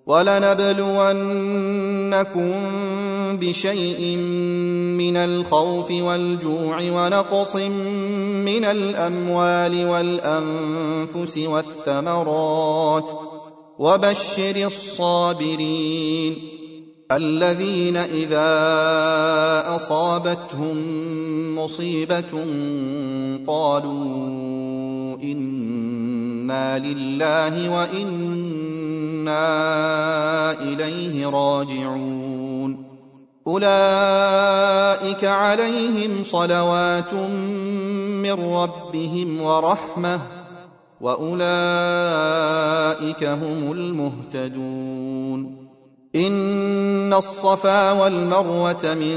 ولنبلونكم بشيء من الخوف والجوع ونقص من الأموال والأنفس والثمرات وبشر الصابرين الذين إذا أصابتهم مصيبة قالوا إنا لله وإنا إليه راجعون أولئك عليهم صلوات من ربهم ورحمة وأولئك هم المهتدون إن الصفا والمروة من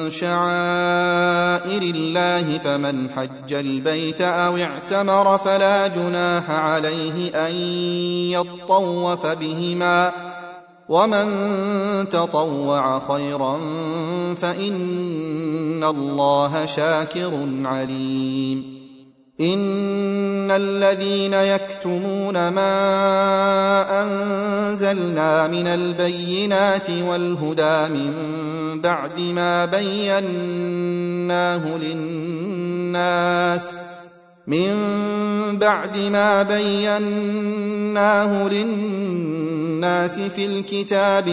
شعائر الله فمن حج البيت أو اعتمر فلا جناح عليه أن يطوف بهما ومن تطوع خيرا فإن الله شاكر عليم إن الذين يكتمون ما أنزلنا من البينات والهدى من بعد ما بيناه للناس في الكتاب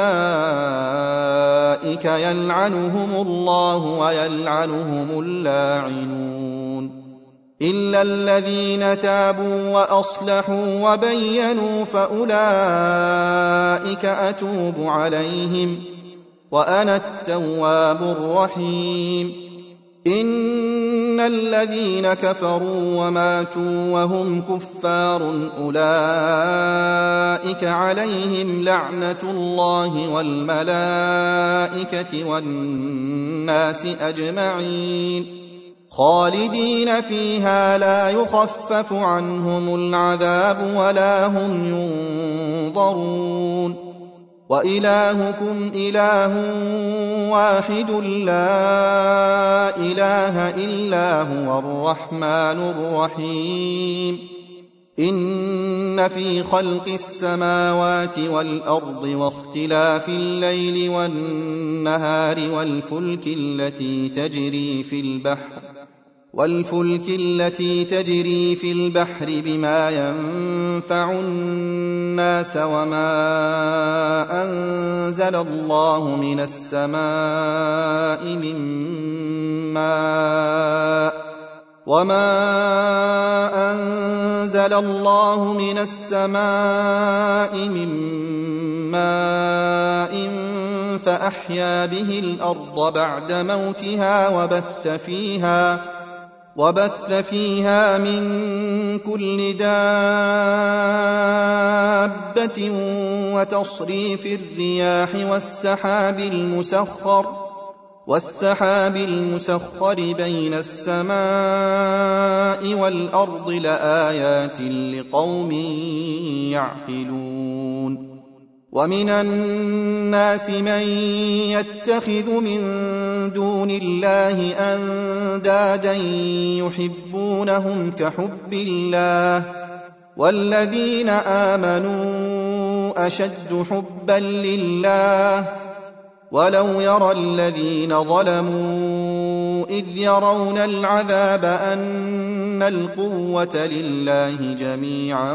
أولئك يلعنهم الله ويلعنهم اللاعنون إلا الذين تابوا وأصلحوا وبينوا فأولئك أتوب عليهم وأنا التواب الرحيم إن الذين كفروا وماتوا وهم كفار أولئك عليهم لعنة الله والملائكة والناس أجمعين خالدين فيها لا يخفف عنهم العذاب ولا هم ينظرون وإلهكم إله واحد لا إله إلا هو الرحمن الرحيم إن في خلق السماوات والأرض واختلاف الليل والنهار والفلك التي تجري في البحر بما ينفع الناس وما أنزل الله من السماء من ماء فأحيا به الأرض بعد موتها وبث فيها من كل دابة وتصريف الرياح والسحاب المسخر بين السماء والأرض لآيات لقوم يعقلون ومن الناس من يتخذ من دون الله أندادا يحبونهم كحب الله والذين آمنوا أشد حبا لله ولو يرى الذين ظلموا إذ يرون العذاب أن القوة لله جميعا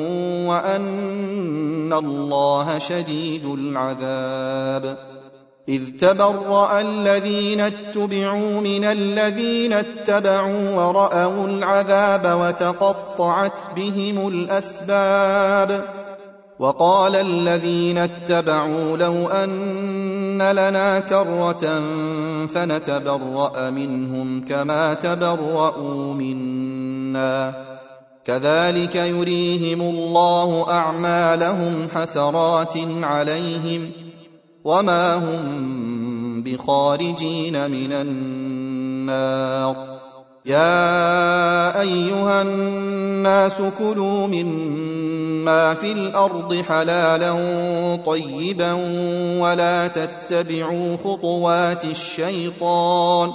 وأن الله شديد العذاب إذ تبرأ الذين اتبعوا من الذين اتبعوا ورأوا العذاب وتقطعت بهم الأسباب وقال الذين اتبعوا لو أن لنا كرة فنتبرأ منهم كما تبرؤوا منا كذلك يريهم الله أعمالهم حسرات عليهم وما هم بخارجين من النار يا أيها الناس كلوا مما في الأرض حلالا طيبا ولا تتبعوا خطوات الشيطان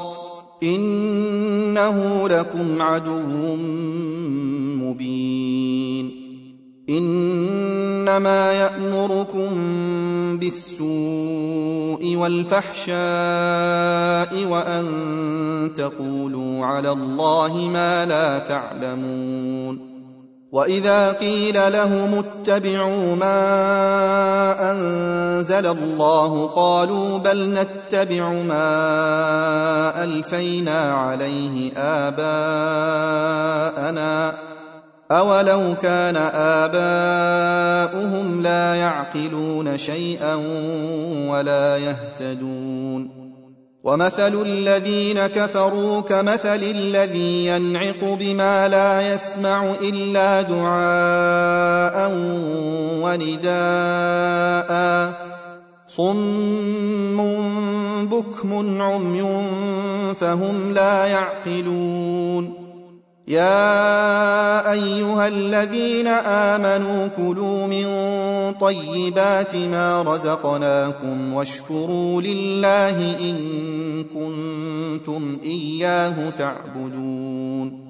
إنه لكم عدو مبين إنما يأمركم بالسوء والفحشاء وأن تقولوا على الله ما لا تعلمون وإذا قيل لهم اتبعوا ما أنزل الله قالوا بل نتبع ما ألفينا عليه آباءنا أولو كان آباؤهم لا يعقلون شيئا ولا يهتدون ومثل الذين كفروا كمثل الذي ينعق بما لا يسمع إلا دعاء ونداء صم بكم عمي فهم لا يعقلون يا أيها الذين آمنوا كلوا من طيبات ما رزقناكم واشكروا لله إن كنتم إياه تعبدون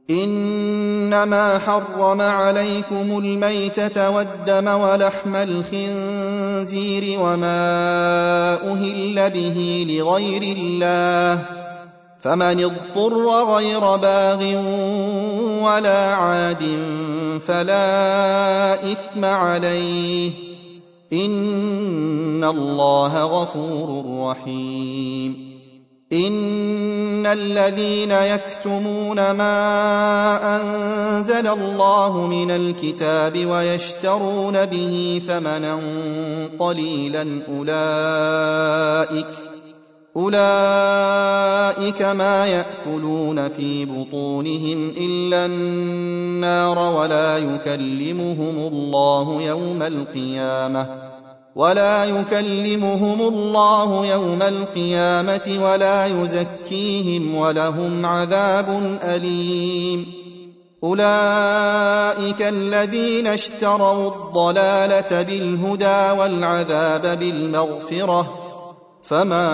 إنما حرم عليكم الميتة والدم ولحم الخنزير وما أهل به لغير الله فمن اضطر غير باغ ولا عاد فلا إثم عليه إن الله غفور رحيم إن الذين يكتمون ما أنزل الله من الكتاب ويشترون به ثمنا قليلا أولئك ما يأكلون في بطونهم إلا النار ولا يكلمهم الله يوم القيامة ولا يزكيهم ولهم عذاب أليم أولئك الذين اشتروا الضلالة بالهدى والعذاب بالمغفرة فما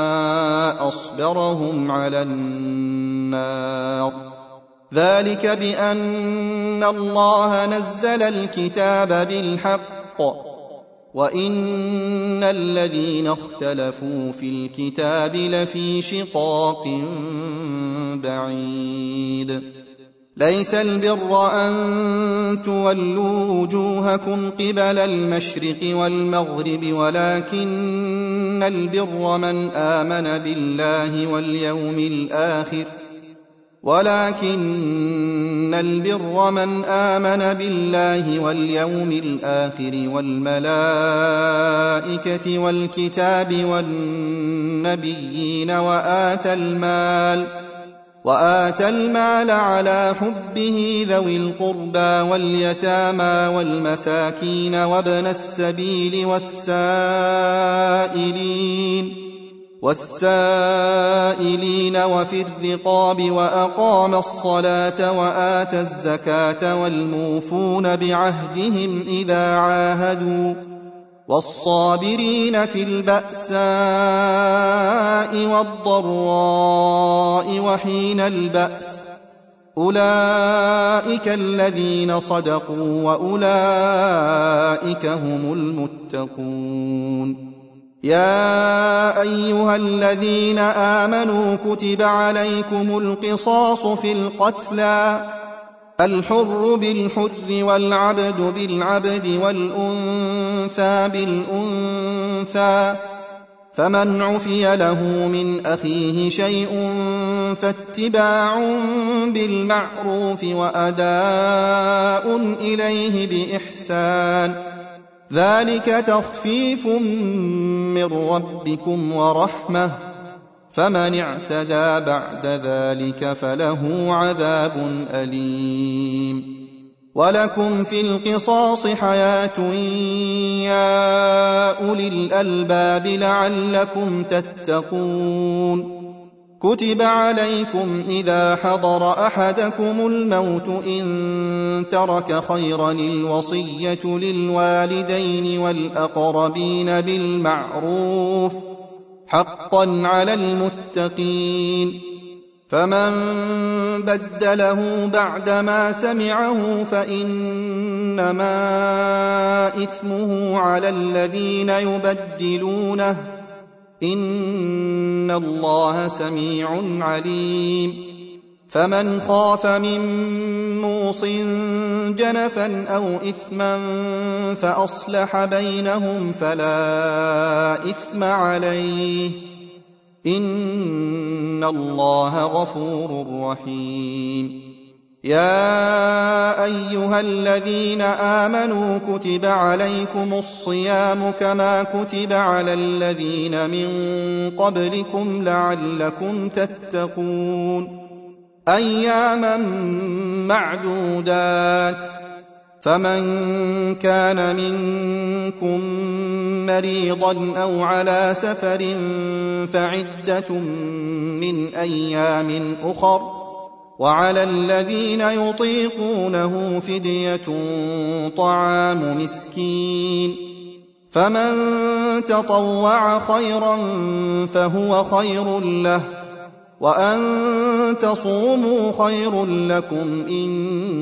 أصبرهم على النار ذلك بأن الله نزل الكتاب بالحق وإن الذين اختلفوا في الكتاب لفي شقاق بعيد ليس البر أن تولوا وجوهكم قبل المشرق والمغرب ولكن البر من آمن بالله واليوم الآخر والملائكة والكتاب والنبيين وآتى المال على حبه ذوي القربى واليتامى والمساكين وابن السبيل والسائلين وفي الرقاب وأقام الصلاة وآتى الزكاة والموفون بعهدهم إذا عاهدوا والصابرين في البأساء والضراء وحين البأس أولئك الذين صدقوا وأولئك هم المتقون يا أيها الذين آمنوا كتب عليكم القصاص في القتلى الحر بالحر والعبد بالعبد والأنثى بالأنثى فمن عفي له من أخيه شيء فاتباع بالمعروف وأداء إليه بإحسان ذلك تخفيف من ربكم ورحمة فمن اعتدى بعد ذلك فله عذاب أليم ولكم في القصاص حياة يا أولي الألباب لعلكم تتقون كتب عليكم إذا حضر أحدكم الموت إن ترك خيرا الوصية للوالدين والأقربين بالمعروف حقا على المتقين فمن بدله بعدما سمعه فإنما إثمه على الذين يبدلونه إن الله سميع عليم فمن خاف من موص جنفا أو إثما فأصلح بينهم فلا إثم عليه إن الله غفور رحيم يا أيها الذين آمنوا كتب عليكم الصيام كما كتب على الذين من قبلكم لعلكم تتقون أياما معدودات فمن كان منكم مريضا أو على سفر فعدة من أيام أخر وعلى الذين يطيقونه فدية طعام مسكين فمن تطوع خيرا فهو خير له وأن تصوموا خير لكم إن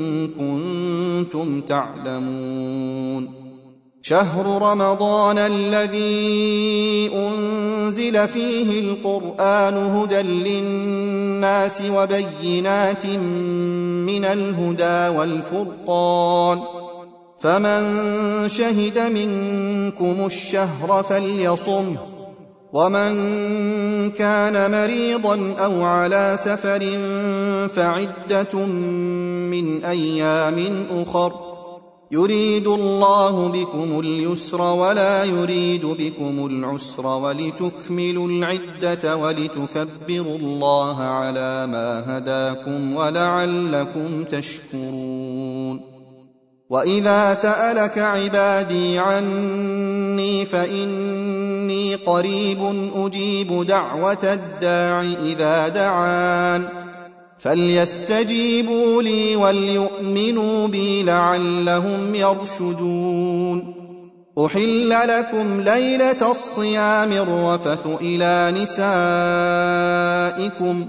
كنتم تعلمون شهر رمضان الذي أنزل فيه القرآن هدى للناس وبينات من الهدى والفرقان فمن شهد منكم الشهر فليصمه ومن كان مريضا أو على سفر فعدة من أيام أخر يريد الله بكم اليسر ولا يريد بكم العسر ولتكملوا العدة ولتكبروا الله على ما هداكم ولعلكم تشكرون وإذا سألك عبادي عني فإني قريب أجيب دعوة الداع إذا دعان فليستجيبوا لي وليؤمنوا بي لعلهم يرشدون. أحل لكم ليلة الصيام الرفث إلى نسائكم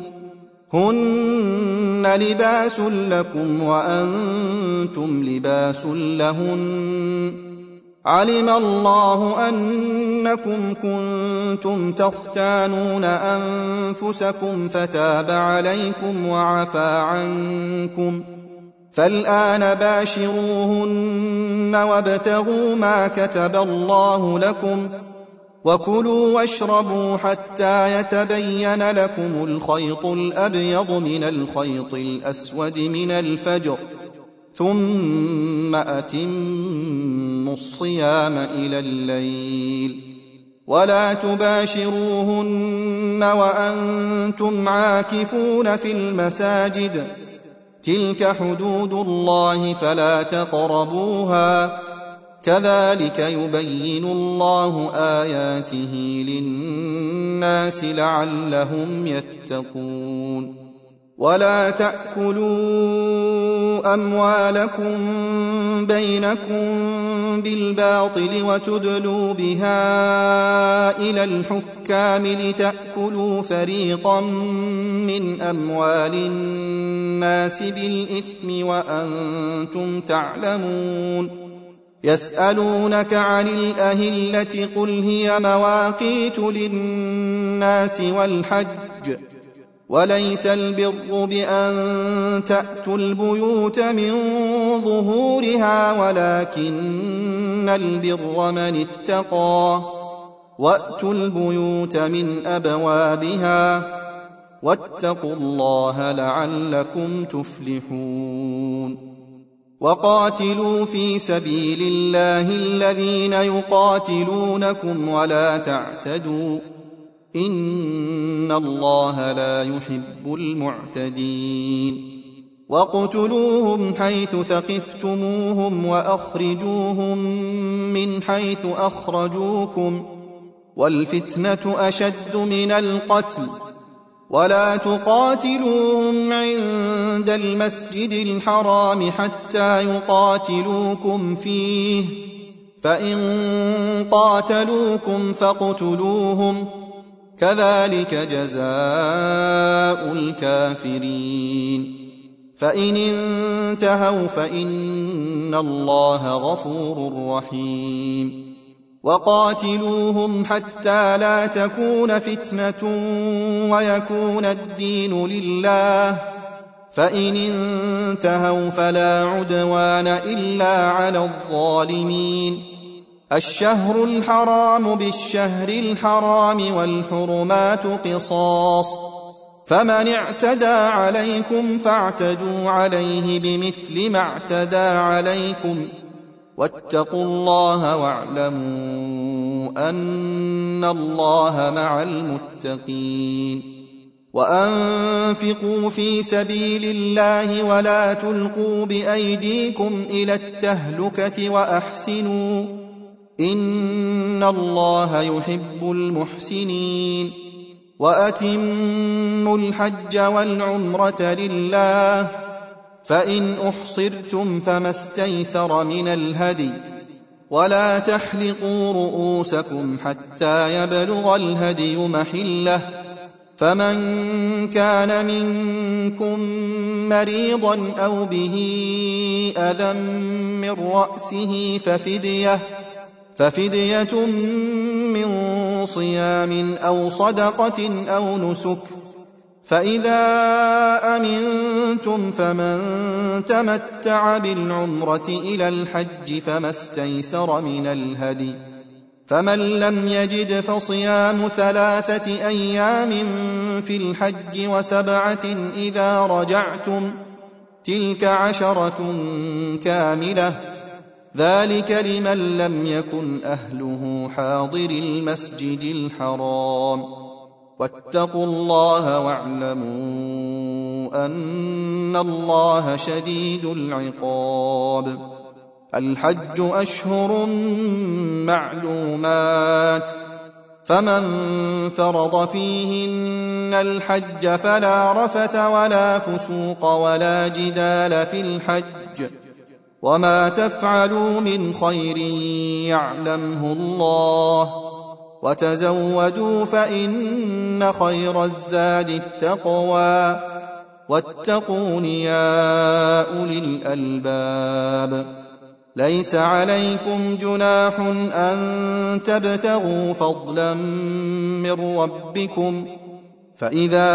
هن لباس لكم وأنتم لباس لهن علم الله أنكم كنتم تختانون أنفسكم فتاب عليكم وعفى عنكم فالآن باشروهن وابتغوا ما كتب الله لكم وكلوا واشربوا حتى يتبين لكم الخيط الأبيض من الخيط الأسود من الفجر ثم أتموا الصيام إلى الليل ولا تباشروهن وأنتم عاكفون في المساجد تلك حدود الله فلا تقربوها كذلك يبين الله آياته للناس لعلهم يتقون. ولا تأكلوا أموالكم بينكم بالباطل وتدلوا بها إلى الحكام لتأكلوا فريقا من أموال الناس بالإثم وأنتم تعلمون. يسألونك عن الأهلة قل هي مواقيت للناس والحج وليس البر بأن تأتوا البيوت من ظهورها ولكن البر من اتقى وأتوا البيوت من أبوابها واتقوا الله لعلكم تفلحون. وقاتلوا في سبيل الله الذين يقاتلونكم ولا تعتدوا إن الله لا يحب المعتدين. واقتلوهم حيث ثقفتموهم وأخرجوهم من حيث أخرجوكم والفتنة أشد من القتل ولا تقاتلوهم عند المسجد الحرام حتى يقاتلوكم فيه فإن قاتلوكم فاقتلوهم كذلك جزاء الكافرين. فإن انتهوا فإن الله غفور رحيم. وقاتلوهم حتى لا تكون فتنة ويكون الدين لله فإن انتهوا فلا عدوان إلا على الظالمين. الشهر الحرام بالشهر الحرام والحرمات قصاص فمن اعتدى عليكم فاعتدوا عليه بمثل ما اعتدى عليكم واتقوا الله واعلموا أن الله مع المتقين. وأنفقوا في سبيل الله ولا تلقوا بأيديكم إلى التهلكة وأحسنوا إن الله يحب المحسنين. وأتموا الحج والعمرة لله فإن أحصرتم فما استيسر من الهدي ولا تحلقوا رؤوسكم حتى يبلغ الهدي محله فمن كان منكم مريضا أو به أذى من رأسه ففدية من صيام أو صدقة أو نسك فإذا أمنتم فمن تمتع بالعمرة إلى الحج فما استيسر من الهدي فمن لم يجد فصيام 3 أيام في الحج و7 إذا رجعتم تلك 10 كاملة ذلك لمن لم يكن أهله حاضر المسجد الحرام واتقوا الله واعلموا أن الله شديد العقاب. الحج أشهر معلومات فمن فرض فيهن الحج فلا رفث ولا فسوق ولا جدال في الحج، وما تفعلوا من خير يعلمه الله، وتزودوا فإن خير الزاد التقوى، واتقون يا أولي الألباب. ليس عليكم جناح أن تبتغوا فضلا من ربكم، فإذا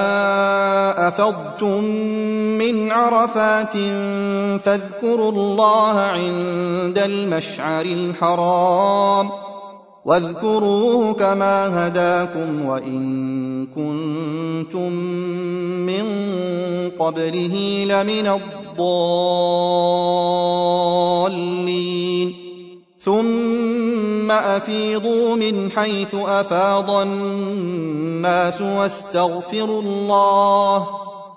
أفضتم من عرفات فاذكروا الله عند المشعر الحرام، واذكروه كما هداكم وإن كنتم من قبله لمن الضالين. ثم أفيضوا من حيث أفاض الناس واستغفروا الله،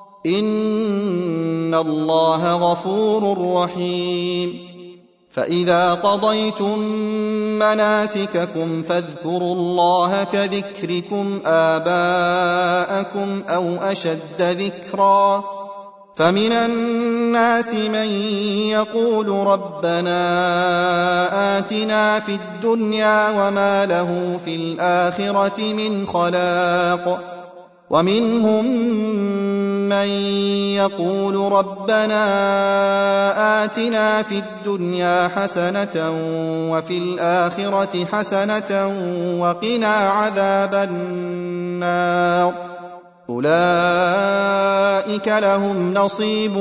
إن الله غفور رحيم. فإذا قضيتم مناسككم فاذكروا الله كذكركم آباءكم أو أشد ذكرا. فمن الناس من يقول ربنا آتنا في الدنيا وما له في الآخرة من خلاق، ومنهم من يقول ربنا آتنا في الدنيا حسنة وفي الآخرة حسنة وقنا عذاب النار. أولئك لهم نصيب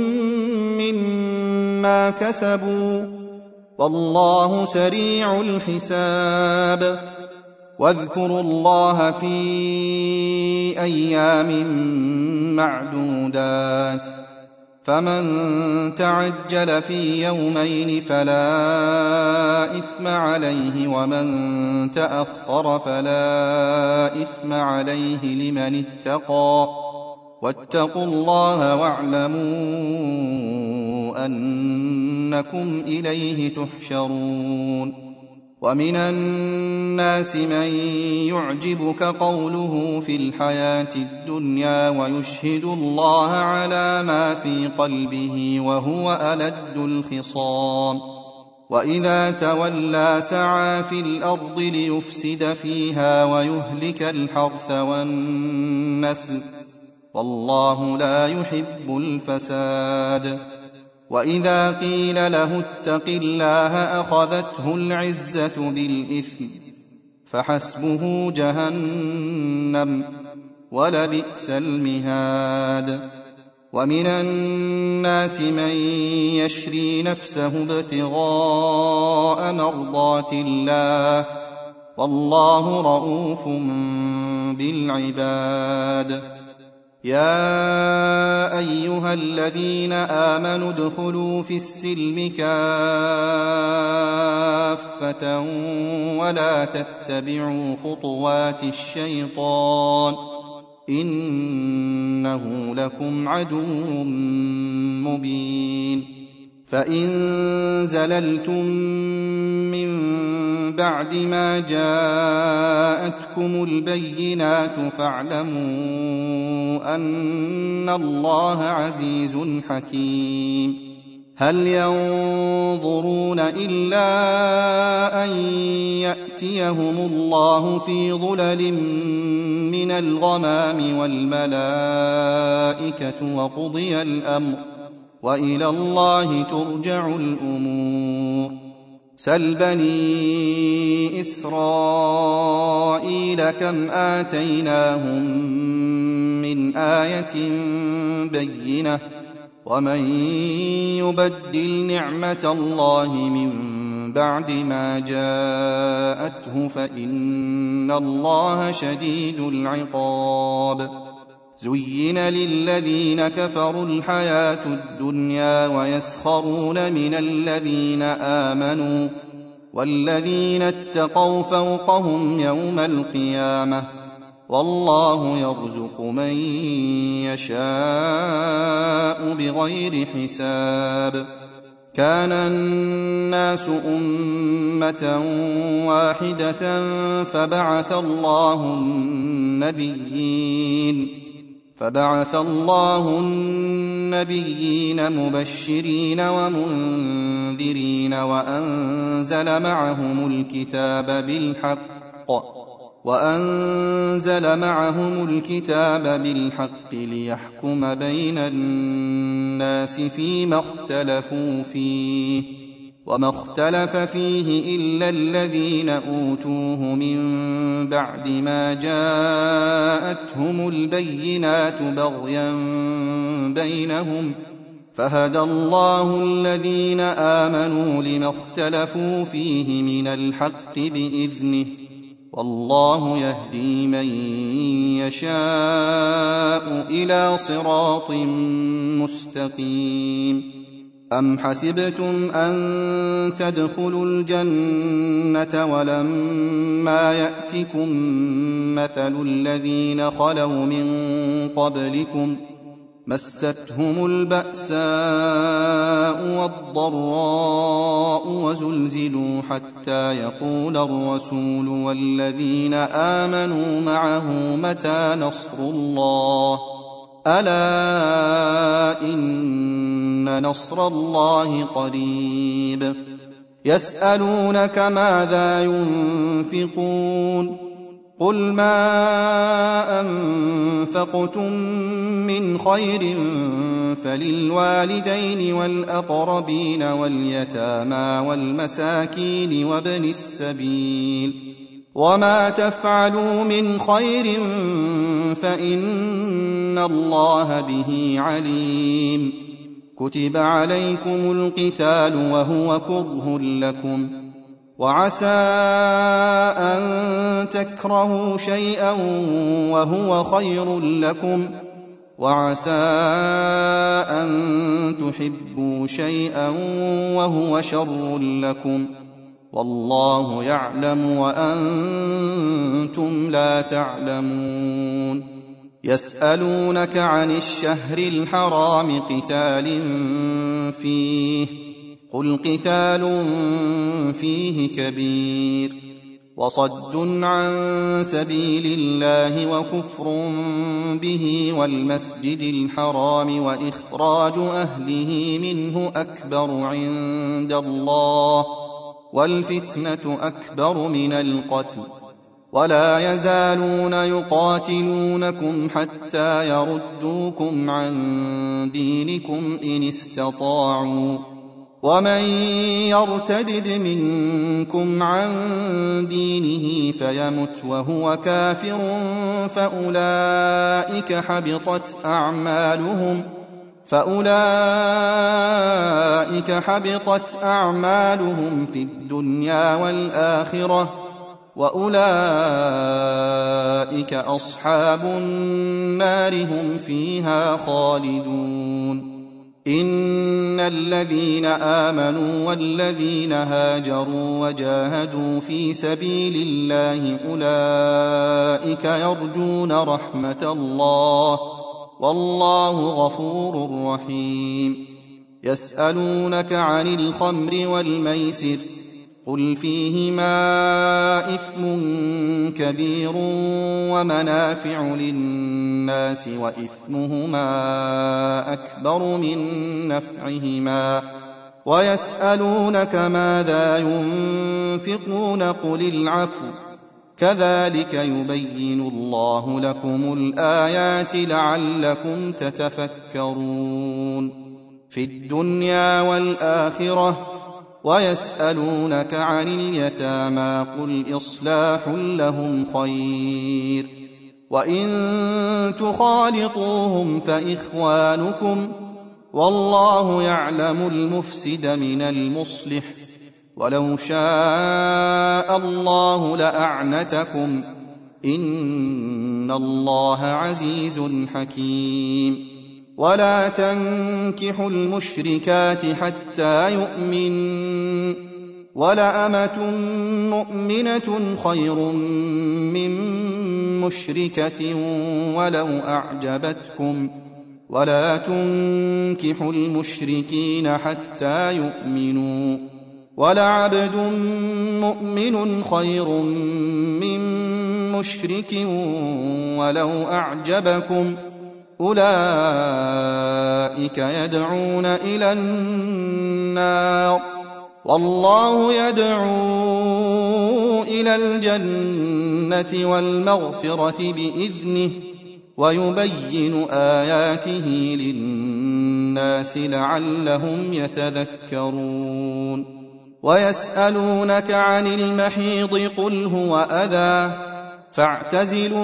مما كسبوا، والله سريع الحساب. واذكروا الله في أيام معدودات، فمن تعجل في يومين فلا إثم عليه، ومن تأخر فلا إثم عليه لمن اتقى. واتقوا الله واعلموا أنكم إليه تحشرون. ومن الناس من يعجبك قوله في الحياة الدنيا ويشهد الله على ما في قلبه وهو ألد الخصام، وإذا تولى سعى في الأرض ليفسد فيها ويهلك الحرث والنسل، والله لا يحب الفساد. وإذا قيل له اتق الله أخذته العزة بالإثم، فحسبه جهنم ولبئس المهاد. ومن الناس من يشري نفسه ابتغاء مرضات الله، والله رؤوف بالعباد. يا أيها الذين آمنوا ادخلوا في السلم كافة ولا تتبعوا خطوات الشيطان، إنه لكم عدو مبين. فإن زللتم من بعد ما جاءتكم البينات فاعلموا أن الله عزيز حكيم. هل ينظرون إلا أن يأتيهم الله في ظلل من الغمام والملائكة وقضي الأمر، وإلى الله ترجع الأمور. سل بني إسرائيل كم آتيناهم من آية بينة، ومن يبدل نعمة الله من بعد ما جاءته فإن الله شديد العقاب. زين للذين كفروا الحياة الدنيا ويسخرون من الذين آمنوا، والذين اتقوا فوقهم يوم القيامة، والله يرزق من يشاء بغير حساب. كان الناس أمة واحدة فبعث الله النبيين مبشرين ومنذرين وأنزل معهم الكتاب بالحق ليحكم بين الناس فيما اختلفوا فيه وما اختلف فيه إلا الذين أوتوه من بعد ما جاءتهم البينات بغيا بينهم فهدى الله الذين آمنوا لما اختلفوا فيه من الحق بإذنه والله يهدي من يشاء إلى صراط مستقيم. أم حسبتم أن تدخلوا الجنة ولما يأتكم مثل الذين خلوا من قبلكم مستهم البأساء والضراء وزلزلوا حتى يقول الرسول والذين آمنوا معه متى نصر الله ألا إن نصر الله قريب. يسألونك ماذا ينفقون قل ما أنفقتم من خير فللوالدين والأقربين واليتامى والمساكين وابن السبيل وما تفعلوا من خير فإن الله به عليم. كتب عليكم القتال وهو كره لكم وعسى أن تكرهوا شيئا وهو خير لكم وعسى أن تحبوا شيئا وهو شر لكم والله يعلم وأنتم لا تعلمون. يسألونك عن الشهر الحرام قتال فيه قل قتال فيه كبير وصد عن سبيل الله وكفر به والمسجد الحرام وإخراج أهله منه أكبر عند الله والفتنة أكبر من القتل ولا يزالون يقاتلونكم حتى يردوكم عن دينكم إن استطاعوا ومن يرتدد منكم عن دينه فيمت وهو كافر فأولئك حبطت أعمالهم في الدنيا والآخرة وأولئك أصحاب النار هم فيها خالدون. إن الذين آمنوا والذين هاجروا وجاهدوا في سبيل الله أولئك يرجون رحمة الله والله غفور رحيم. يسألونك عن الخمر والميسر قل فيهما إثم كبير ومنافع للناس وإثمهما أكبر من نفعهما ويسألونك ماذا ينفقون قل العفو كذلك يبين الله لكم الآيات لعلكم تتفكرون في الدنيا والآخرة. ويسألونك عن اليتامى قل إصلاح لهم خير وإن تخالطوهم فإخوانكم والله يعلم المفسد من المصلح ولو شاء الله لأعنتكم إن الله عزيز حكيم. ولا تنكحوا المشركات حتى يؤمن ولأمة مؤمنة خير من مشركة ولو أعجبتكم ولا تنكحوا المشركين حتى يؤمنوا ولعبد مؤمن خير من مشرك ولو أعجبكم أولئك يدعون إلى النار والله يدعو إلى الجنة والمغفرة بإذنه ويبين آياته للناس لعلهم يتذكرون ويسألونك عن المحيض قل هو أذى فاعتزلوا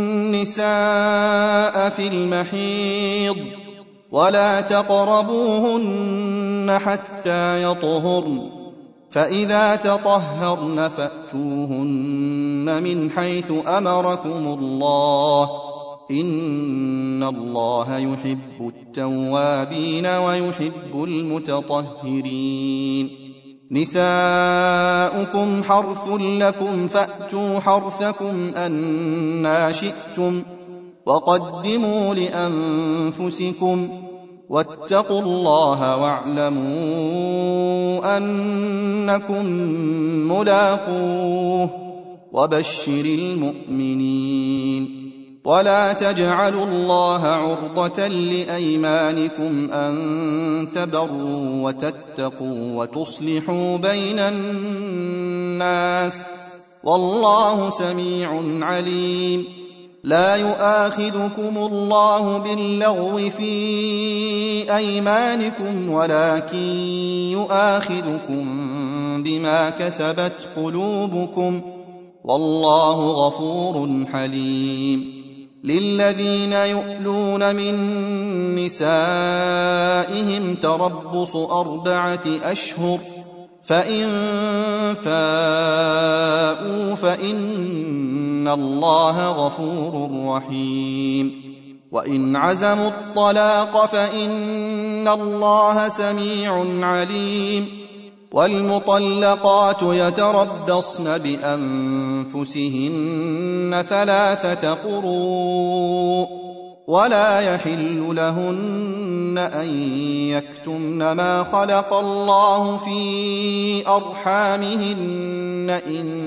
النساء في المحيض ولا تقربوهن حتى يطهرن فإذا تطهرن فأتوهن من حيث أمركم الله إن الله يحب التوابين ويحب المتطهرين نساؤكم حرث لكم فأتوا حرثكم أنى شئتم وقدموا لأنفسكم واتقوا الله واعلموا أنكم ملاقوه وبشر المؤمنين ولا تجعلوا الله عرضة لأيمانكم أن تبروا وتتقوا وتصلحوا بين الناس والله سميع عليم لا يؤاخذكم الله باللغو في أيمانكم ولكن يؤاخذكم بما كسبت قلوبكم والله غفور حليم للذين يؤلون من نسائهم تربص 4 أشهر فإن فاءوا فإن الله غفور رحيم وإن عزموا الطلاق فإن الله سميع عليم والمطلقات يتربصن بأنفسهن 3 قروء ولا يحل لهن أن يكتمن ما خلق الله في أرحامهن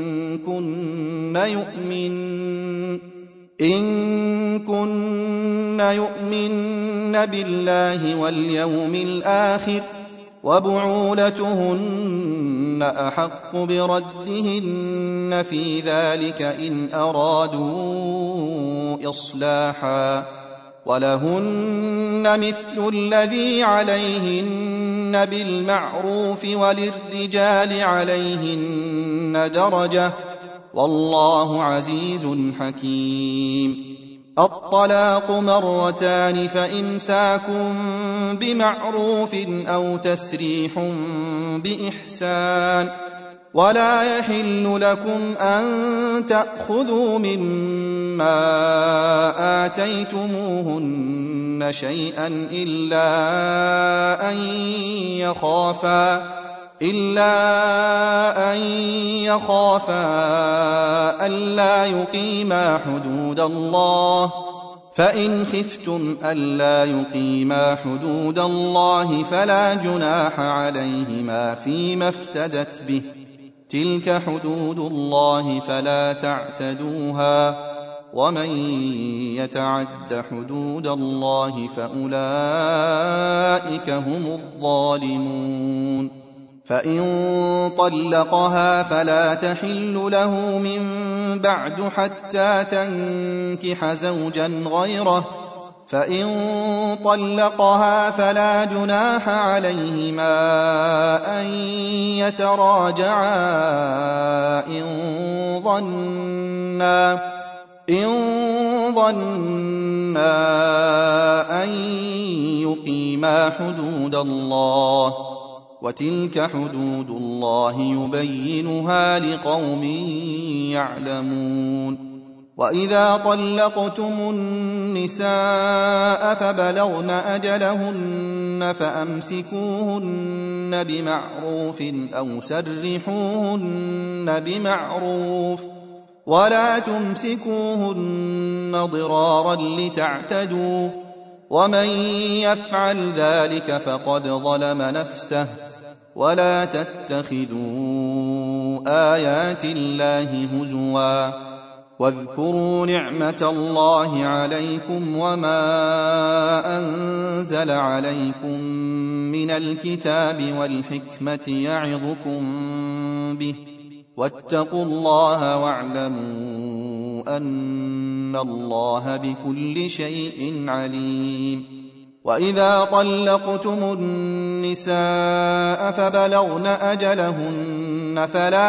إن كن يؤمن بالله واليوم الآخر وبعولتهن أحق بردهن في ذلك إن أرادوا إصلاحا ولهن مثل الذي عليهن بالمعروف وللرجال عليهن درجة والله عزيز حكيم الطلاق 2 فإمساك بمعروف أو تسريح بإحسان ولا يحل لكم أن تأخذوا مما آتيتموهن شيئا إلا أن يخافا ألا يقيما حدود الله فإن خفتم ألا يقيما حدود الله فلا جناح عليهما فيما افتدت به تلك حدود الله فلا تعتدوها ومن يتعد حدود الله فأولئك هم الظالمون فإن طلقها فلا تحل له من بعد حتى تنكح زوجا غيره فإن طلقها فلا جناح عليهما أن يتراجعا إن ظنا أن يقيما حدود الله وتلك حدود الله يبينها لقوم يعلمون وإذا طلقتم النساء فبلغن أجلهن فأمسكوهن بمعروف أو سرحوهن بمعروف ولا تمسكوهن ضرارا لتعتدوا ومن يفعل ذلك فقد ظلم نفسه. ولا تتخذوا آيات الله هزوا واذكروا نعمة الله عليكم وما أنزل عليكم من الكتاب والحكمة يعظكم به واتقوا الله واعلموا أن الله بكل شيء عليم. وإذا طلقتم النساء فبلغن أجلهن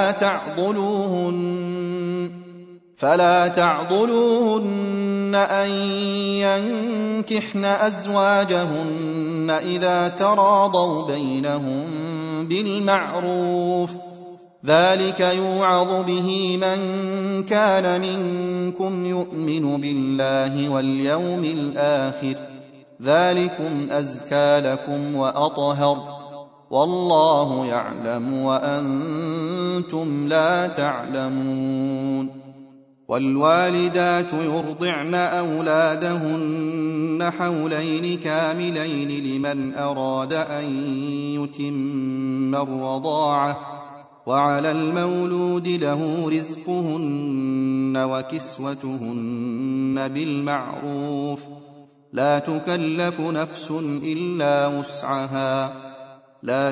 فلا تعضلوهن أن ينكحن أزواجهن إذا تراضوا بينهم بالمعروف، ذلك يوعظ به من كان منكم يؤمن بالله واليوم الآخر، ذلكم أزكى لكم وأطهر، والله يعلم وأنتم لا تعلمون. والوالدات يرضعن أولادهن حولين كاملين لمن أراد أن يتم الرضاعة، وعلى المولود له رزقهن وكسوتهن بالمعروف، لا تكلف نفس إلا وسعها، لا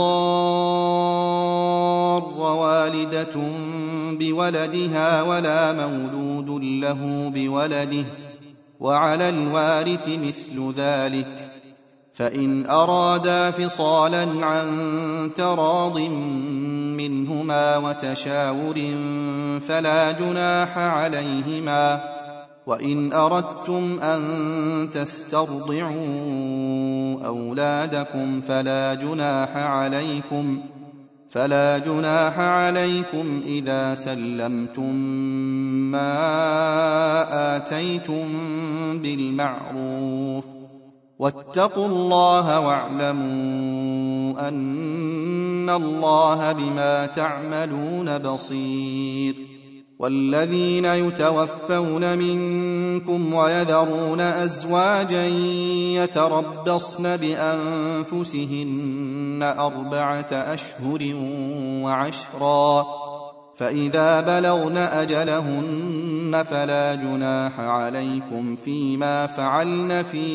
تضار والدة بولدها ولا مولود له بولده، وعلى الوارث مثل ذلك، فإن أرادا فصالا عن تراض منهما وتشاور فلا جناح عليهما. وإن أردتم أن تسترضعوا أولادكم فلا جناح عليكم إذا سلمتم ما آتيتم بالمعروف، واتقوا الله واعلموا أن الله بما تعملون بصير. والذين يتوفون منكم ويذرون أزواجا يتربصن بأنفسهن 4 أشهر وعشرا، فإذا بلغن أجلهن فلا جناح عليكم فيما فعلن في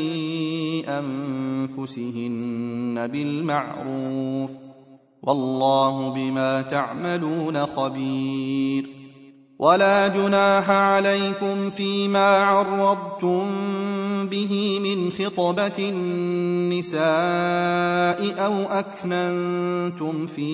أنفسهن بالمعروف، والله بما تعملون خبير. ولا جناح عليكم فيما عرضتم به من خطبة النساء أو أكننتم في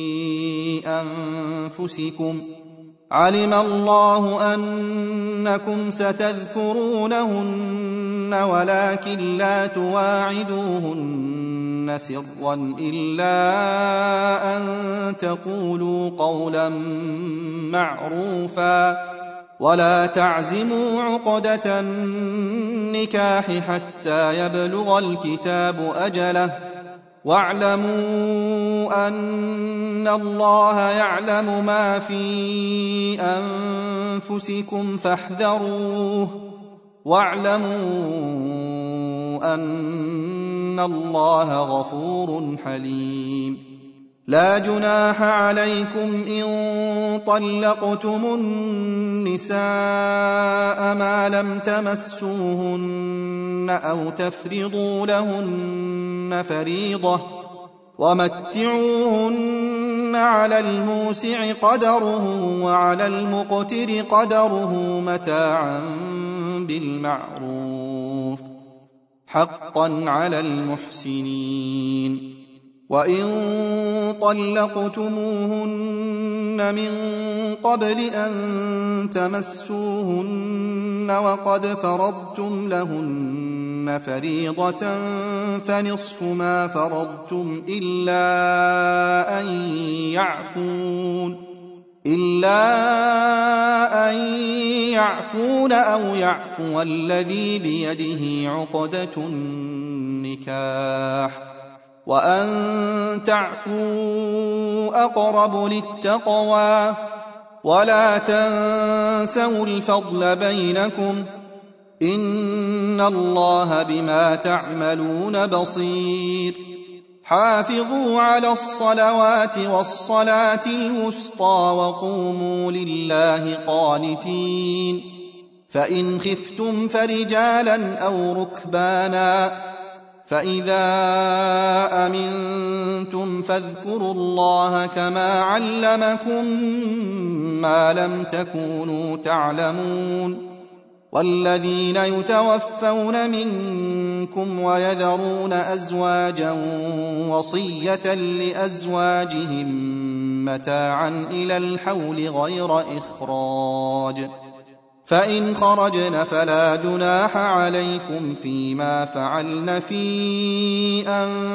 أنفسكم، علم الله أنكم ستذكرونهن ولكن لا تواعدوهن سرا إلا أن تقولوا قولا معروفا، ولا تعزموا عقدة النكاح حتى يبلغ الكتاب أجله، واعلموا أن الله يعلم ما في أنفسكم فاحذروه، واعلموا أن الله غفور حليم. لا جناح عليكم إن طلقتم النساء ما لم تمسوهن أو تفرضوا لهن فريضة، ومتعوهن على الموسع قدره وعلى المقتر قدره متاعا بالمعروف، حقا على المحسنين. وإن طلقتموهن من قبل أن تمسوهن وقد فرضتم لهن فريضة فنصف ما فرضتم إلا أن يعفون أو يعفو الذي بيده عقدة النكاح، وأن تعفوا أقرب للتقوى، ولا تنسوا الفضل بينكم، إن الله بما تعملون بصير حافظوا على الصلوات والصلاة الوسطى وقوموا لله قانتين فإن خفتم فرجالا أو ركبانا فإذا أمنتم فاذكروا الله كما علمكم ما لم تكونوا تعلمون والذين يتوفون منكم ويذرون أزواجا وصية لأزواجهم متاعا إلى الحول غير إخراج فإن خرجن فلا جناح عليكم فيما فعلن في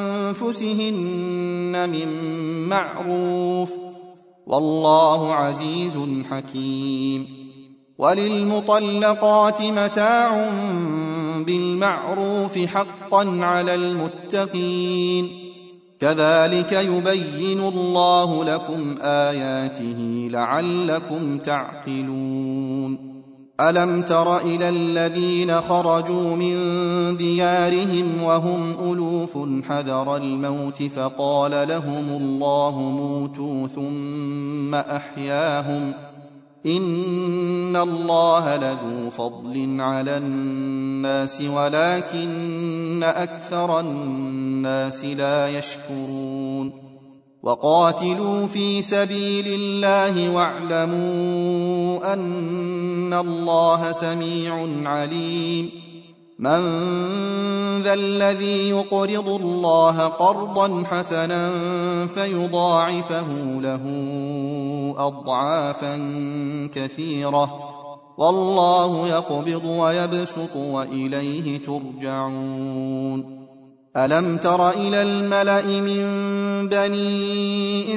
أنفسهن من معروف والله عزيز حكيم وللمطلقات متاع بالمعروف حقا على المتقين كذلك يبين الله لكم آياته لعلكم تعقلون ألم تر إلى الذين خرجوا من ديارهم وهم ألوف حذر الموت فقال لهم الله موتوا ثم أحياهم إن الله لذو فضل على الناس ولكن أكثر الناس لا يشكرون وقاتلوا في سبيل الله واعلموا أن الله سميع عليم من ذا الذي يقرض الله قرضا حسنا فيضاعفه له أضعافا كثيرة والله يقبض ويبسط وإليه ترجعون ألم تر إلى الملأ من بني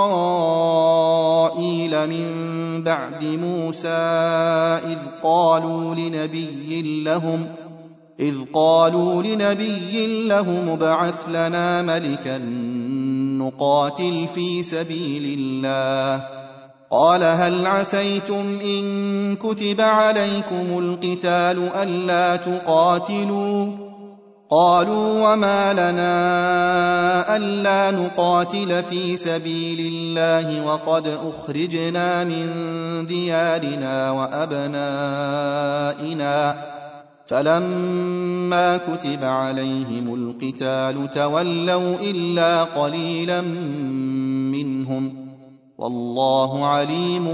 إسرائيل من بعد موسى إذ قالوا لنبي لهم ابعث لنا ملكا نقاتل في سبيل الله قال هل عسيتم إن كتب عليكم القتال ألا تقاتلوا قالوا وما لنا ألا نقاتل في سبيل الله وقد أخرجنا من ديارنا وأبنائنا فلما كتب عليهم القتال تولوا إلا قليلا منهم والله عليم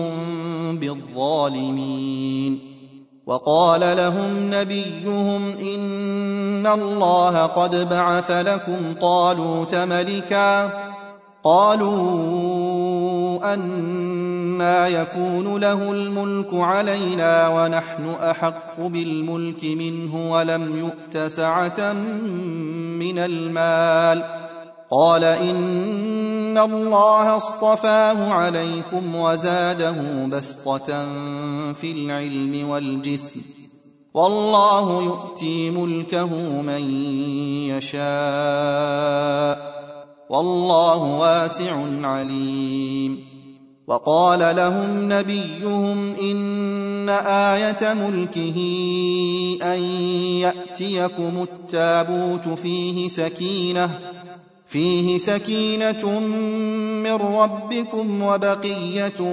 بالظالمين وقال لهم نبيهم إن الله قد بعث لكم طالوت ملكا قالوا أنى يكون له الملك علينا ونحن أحق بالملك منه ولم يؤت سعة من المال قال إن الله اصطفاه عليكم وزاده بسطة في العلم والجسم والله يؤتي ملكه من يشاء والله واسع عليم وقال لهم نبيهم إن آية ملكه أن يأتيكم التابوت فيه سكينة من ربكم وبقية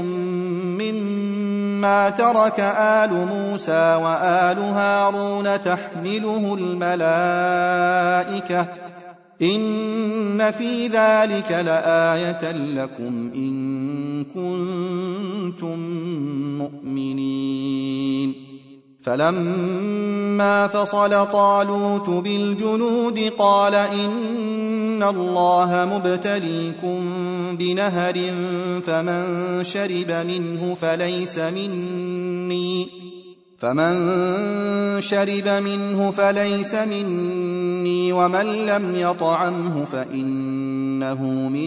مما ترك آل موسى وآل هارون تحمله الملائكة إن في ذلك لآية لكم إن كنتم مؤمنين فلما فصل طالوت بالجنود قال إن الله مبتليكم بنهر فمن شرب منه فليس مني ومن لم يطعمه فإنه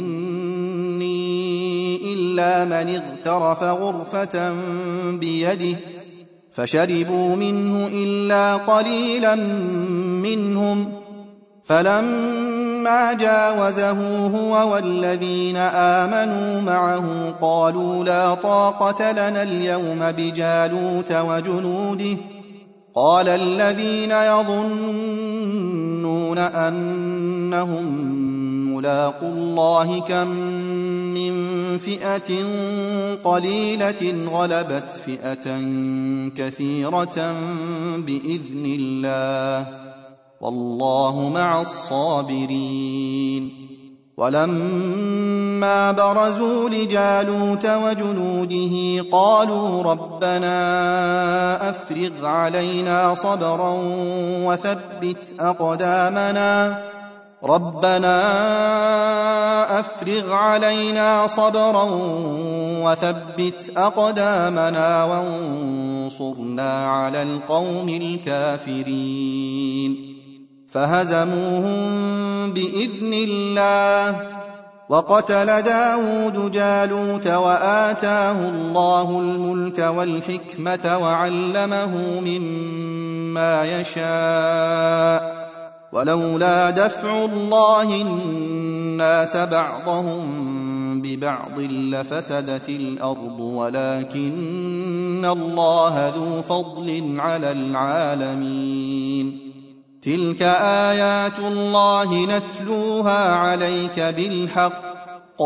مني إلا من اغترف غرفة بيده فشربوا منه إلا قليلا منهم فلما جاوزه هو والذين آمنوا معه قالوا لا طاقة لنا اليوم بجالوت وجنوده قال الذين يظنون أنهم ملاقو الله كم من فئة قليلة غلبت فئة كثيرة بإذن الله والله مع الصابرين. ولما برزوا لجالوت وجنوده قالوا ربنا أفرغ علينا صبرا وثبت أقدامنا وانصرنا على القوم الكافرين. فهزموهم بإذن الله وقتل داود جالوت وآتاه الله الملك والحكمة وعلمه مما يشاء ولولا دفع الله الناس بعضهم ببعض لفسدت الأرض ولكن الله ذو فضل على العالمين. تلك آيات الله نتلوها عليك بالحق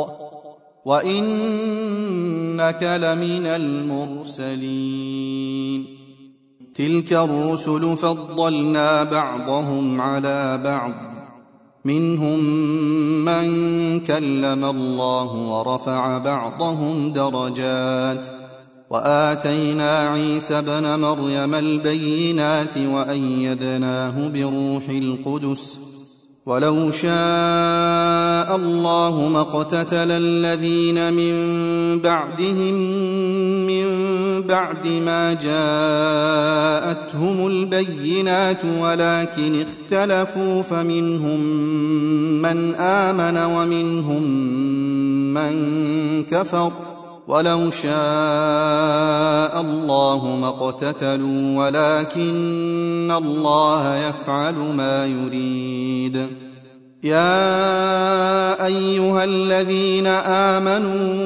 وإنك لمن المرسلين. تلك الرسل فضلنا بعضهم على بعض منهم من كلم الله ورفع بعضهم درجات وآتينا عيسى ابن مريم البينات وأيدناه بروح القدس ولو شاء الله ما اقتتل الذين من بعدهم من بعد ما جاءتهم البينات ولكن اختلفوا فمنهم من آمن ومنهم من كفر ولو شاء الله ما اقتتلوا ولكن الله يفعل ما يريد. يا أيها الذين آمنوا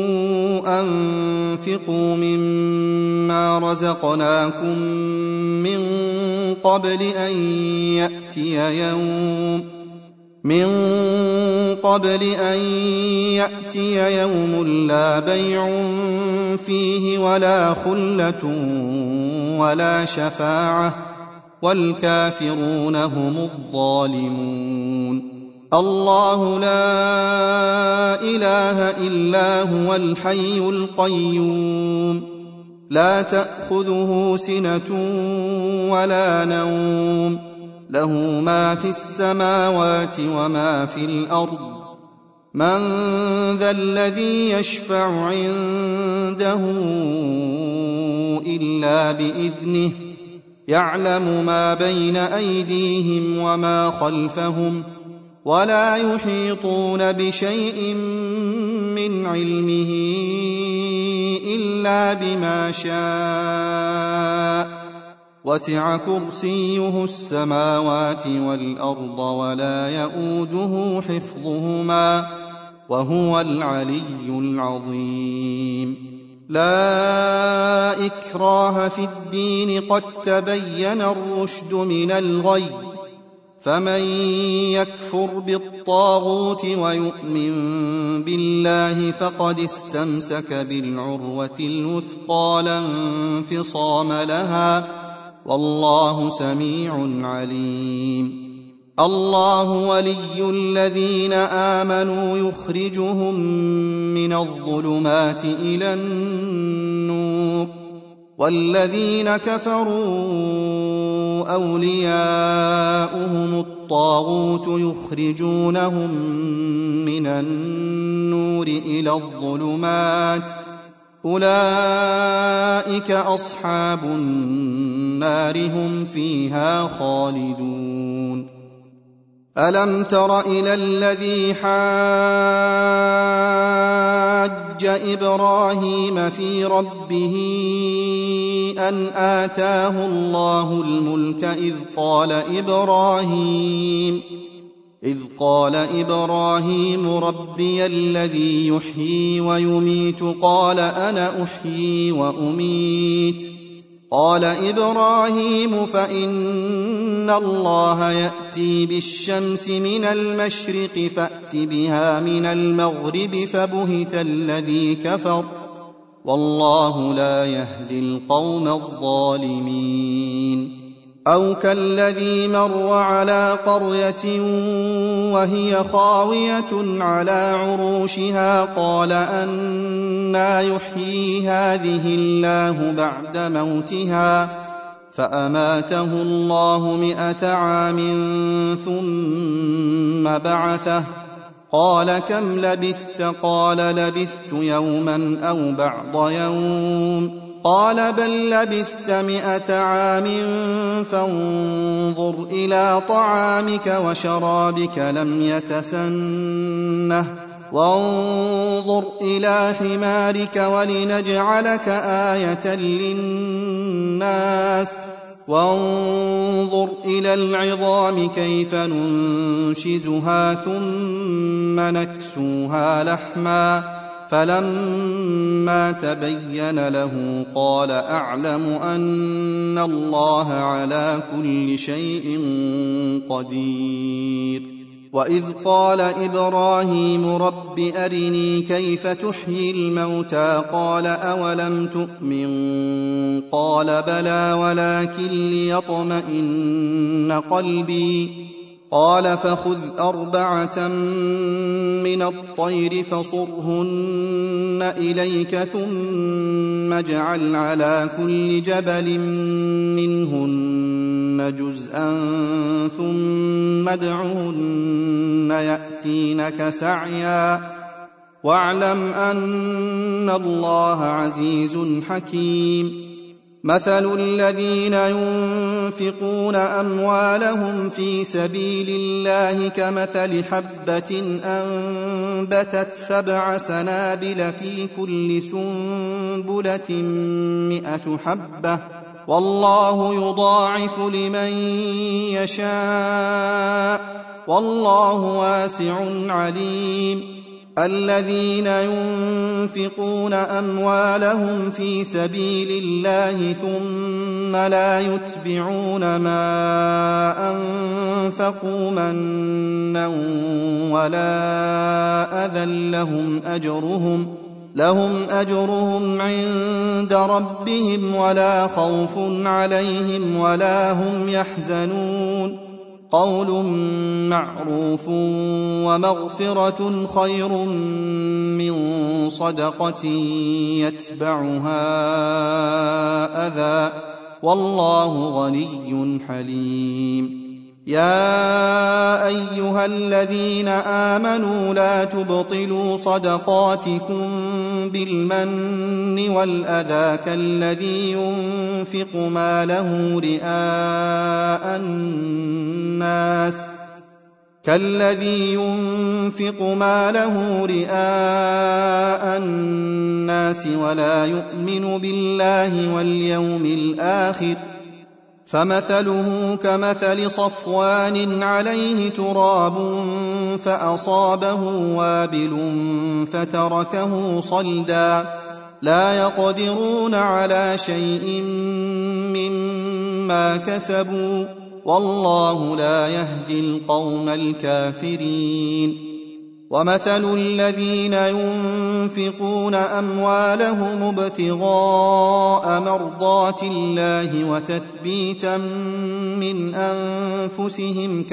أنفقوا مما رزقناكم من قبل أن يأتي يوم لا بيع فيه ولا خلة ولا شفاعة والكافرون هم الظالمون. الله لا إله إلا هو الحي القيوم لا تأخذه سنة ولا نوم له ما في السماوات وما في الأرض من ذا الذي يشفع عنده إلا بإذنه يعلم ما بين أيديهم وما خلفهم ولا يحيطون بشيء من علمه إلا بما شاء وسع كرسيه السماوات والأرض ولا يؤوده حفظهما وهو العلي العظيم. لا إكراه في الدين قد تبين الرشد من الغي فمن يكفر بالطاغوت ويؤمن بالله فقد استمسك بالعروة الوثقى لا انفصام لها والله سميع عليم. الله ولي الذين آمنوا يخرجهم من الظلمات إلى النور والذين كفروا أولياؤهم الطاغوت يخرجونهم من النور إلى الظلمات أولئك أصحاب النار هم فيها خالدون. ألم تر إلى الذي حاج إبراهيم في ربه أن آتاه الله الملك إذ قال إبراهيم ربي الذي يحيي ويميت قال أنا أحيي وأميت قال إبراهيم فإن الله يأتي بالشمس من المشرق فأت بها من المغرب فبهت الذي كفر والله لا يهدي القوم الظالمين أو كالذي مر على قرية وهي خاوية على عروشها قال أنى يحيي هذه الله بعد موتها فأماته الله 100 عام ثم بعثه قال كم لبثت قال لبثت يوما أو بعض يوم قال بل لبثت 100 عام فانظر إلى طعامك وشرابك لم يتسنه وانظر إلى حمارك ولنجعلك آية للناس وانظر إلى العظام كيف ننشزها ثم نكسوها لحما فلما تبين له قال أعلم أن الله على كل شيء قدير وإذ قال إبراهيم رب أرني كيف تحيي الموتى قال أولم تؤمن قال بلى ولكن ليطمئن قلبي قال فخذ 4 من الطير فصرهن إليك ثم اجعل على كل جبل منهن جزءا ثم ادعهن يأتينك سعيا واعلم أن الله عزيز حكيم مثل الذين ينفقون أموالهم في سبيل الله كمثل حبة أنبتت 7 سنابل في كل سنبلة 100 حبة والله يضاعف لمن يشاء والله واسع عليم الذين ينفقون أموالهم في سبيل الله ثم لا يتبعون ما أنفقوا منا ولا أذى لهم أجرهم عند ربهم ولا خوف عليهم ولا هم يحزنون قول معروف ومغفرة خير من صدقة يتبعها أذى والله غني حليم يا أيها الذين آمنوا لا تبطلوا صدقاتكم بالمن والأذى كالذي ينفق ماله رئاء الناس ولا يؤمن بالله واليوم الآخر فمثله كمثل صفوان عليه تراب فأصابه وابل فتركه صلدا لا يقدرون على شيء مما كسبوا والله لا يهدي القوم الكافرين ومثل الذين ينفقون أموالهم ابتغاء مرضات الله وتثبيتا من أنفسهم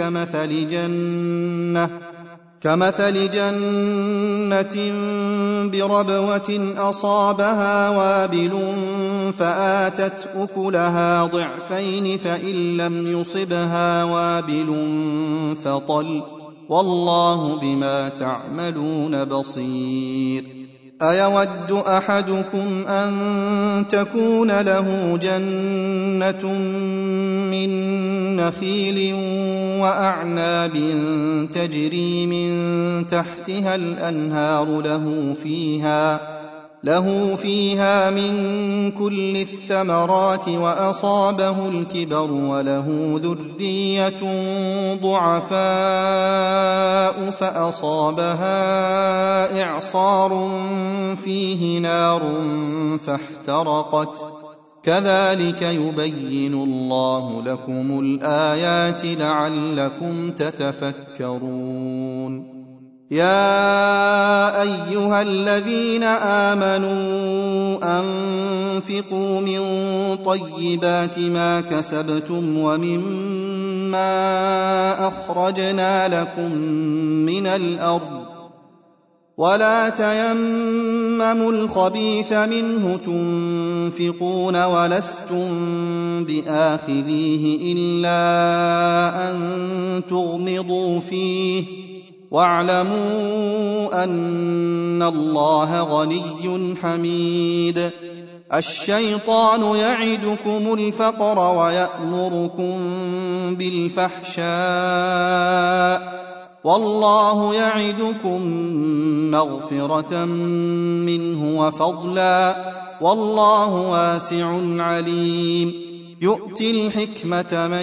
كمثل جنة بربوة أصابها وابل فآتت أكلها ضعفين فإن لم يصبها وابل فطل والله بما تعملون بصير أيود أحدكم أن تكون له جنة من نخيل وأعناب تجري من تحتها الأنهار له فيها من كل الثمرات وأصابه الكبر وله ذرية ضعفاء فأصابها إعصار فيه نار كذلك يبين الله لكم الآيات لعلكم تتفكرون. يا أيها الذين آمنوا أنفقوا من طيبات ما كسبتم ومما أخرجنا لكم من الأرض ولا تيمموا الخبيث منه تنفقون ولستم بآخذيه إلا أن تغمضوا فيه واعلموا أن الله غني حميد. الشيطان يعدكم الفقر ويأمركم بالفحشاء والله يعدكم مغفرة منه وفضلا والله واسع عليم. يؤتي الحكمة من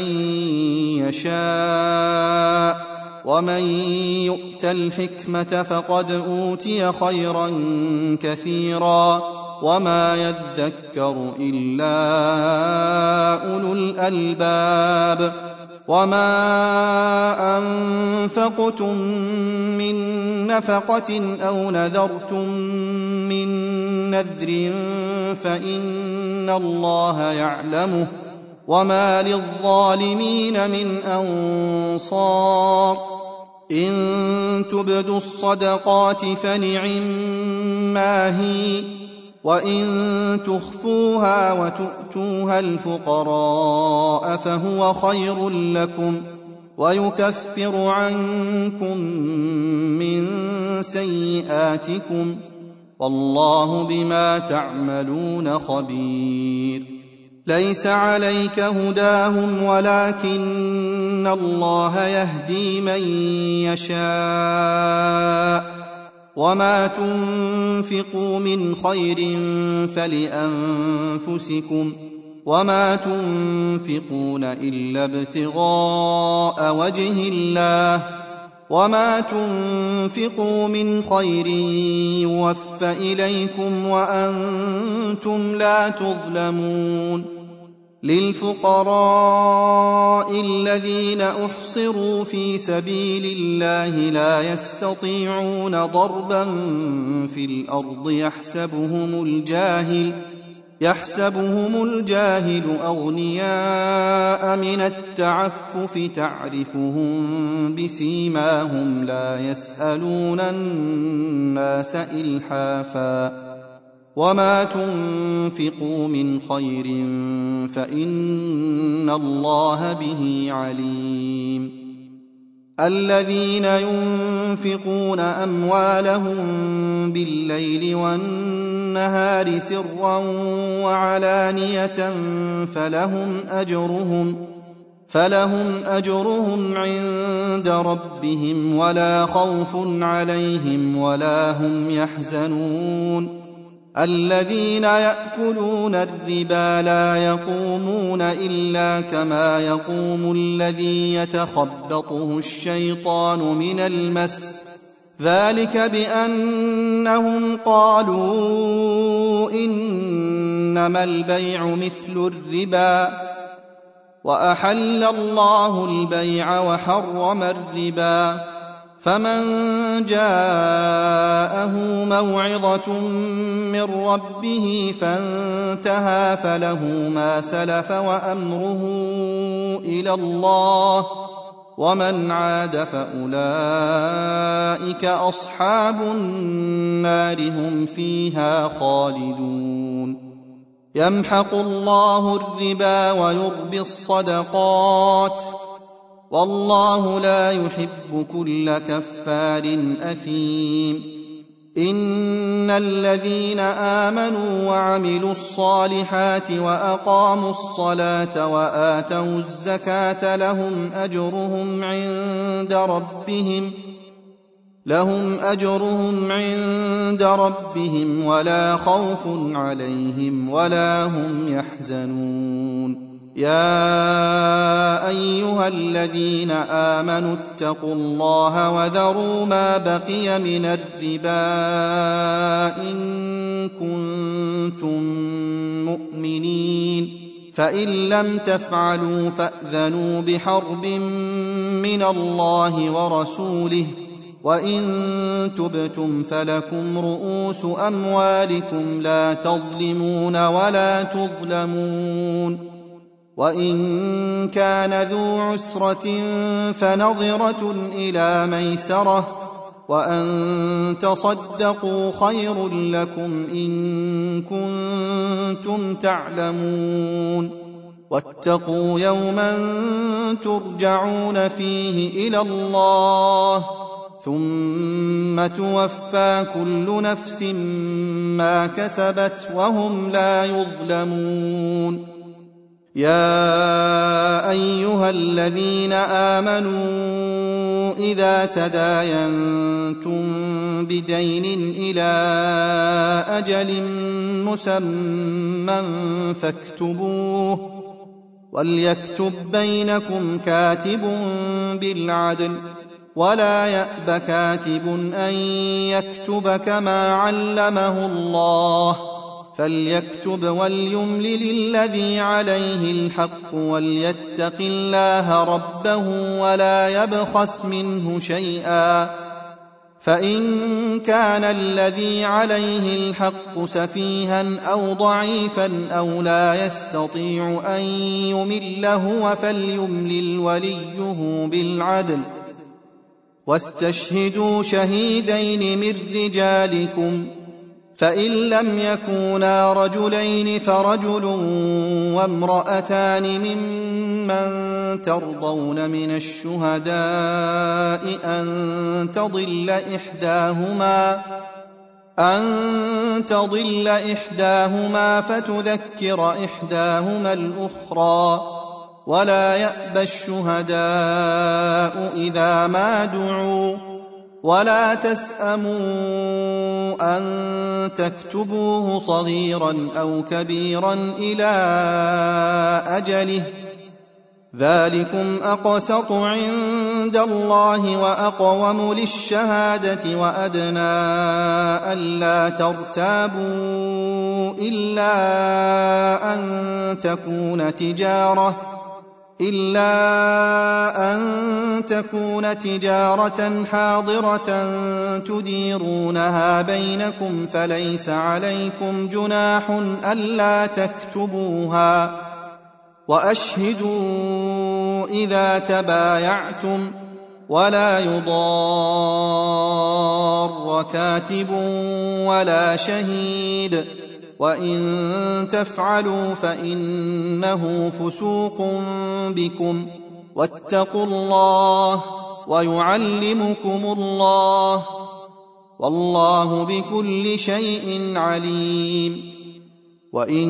يشاء ومن يؤت الحكمة فقد أوتي خيرا كثيرا وما يذكر إلا أولو الألباب. وما أنفقتم من نفقة أو نذرتم من نذر فإن الله يعلمه وما للظالمين من أنصار. إن تبدوا الصدقات فنعما هي وإن تخفوها وتؤتوها الفقراء فهو خير لكم ويكفر عنكم من سيئاتكم والله بما تعملون خبير. ليس عليك هداهم ولكن الله يهدي من يشاء وما تنفقوا من خير فلأنفسكم وما تنفقون إلا ابتغاء وجه الله وما تنفقوا من خير يوفى إليكم وأنتم لا تظلمون. للفقراء الذين أحصروا في سبيل الله لا يستطيعون ضربا في الأرض يحسبهم الجاهل أغنياء من التعفف تعرفهم بسيماهم لا يسألون الناس إلحافا وما تنفقوا من خير فإن الله به عليم. الذين ينفقون أموالهم بالليل والنهار سرا وعلانية فلهم أجرهم عند ربهم ولا خوف عليهم ولا هم يحزنون. الذين يأكلون الربا لا يقومون إلا كما يقوم الذي يتخبطه الشيطان من المس ذلك بأنهم قالوا إنما البيع مثل الربا وأحل الله البيع وحرم الربا. فمن جاءه موعظة من ربه فانتهى فله ما سلف وأمره إلى الله ومن عاد فأولئك أصحاب النار هم فيها خالدون. يمحق الله الربا ويربي الصدقات والله لا يحب كل كفار أثيم. إن الذين آمنوا وعملوا الصالحات وأقاموا الصلاة وآتوا الزكاة لهم أجرهم عند ربهم ولا خوف عليهم ولا هم يحزنون. يا أيها الذين آمنوا اتقوا الله وذروا ما بقي من الربا إن كنتم مؤمنين فإن لم تفعلوا فأذنوا بحرب من الله ورسوله وإن تبتم فلكم رؤوس أموالكم لا تظلمون ولا تظلمون وإن كان ذو عسرة فنظرة إلى ميسرة وأن تصدقوا خير لكم إن كنتم تعلمون واتقوا يوما ترجعون فيه إلى الله ثم توفى كل نفس ما كسبت وهم لا يظلمون يا أيها الذين آمنوا إذا تداينتم بدين إلى أجل مسمى فاكتبوه وليكتب بينكم كاتب بالعدل ولا يأب كاتب أن يكتب كما علمه الله فليكتب وليملل الذي عليه الحق وليتق الله ربه ولا يبخس منه شيئا فإن كان الذي عليه الحق سفيها أو ضعيفا أو لا يستطيع أن يمل هو فليملل وليه بالعدل واستشهدوا شهيدين من رجالكم فإن لم يكونا رجلين فرجل وامرأتان ممن ترضون من الشهداء أن تضل إحداهما فتذكر إحداهما الأخرى ولا يأبى الشهداء إذا ما دعوا ولا تسأموا أن تكتبوه صغيرا أو كبيرا إلى أجله ذلكم أقسط عند الله وأقوم للشهادة وأدنى ألا ترتابوا إلا أن تكون تجارة حاضرة تديرونها بينكم فليس عليكم جناح ألا تكتبوها وأشهدوا إذا تبايعتم ولا يضار كاتب ولا شهيد وإن تفعلوا فإنه فسوق بكم واتقوا الله ويعلمكم الله والله بكل شيء عليم وإن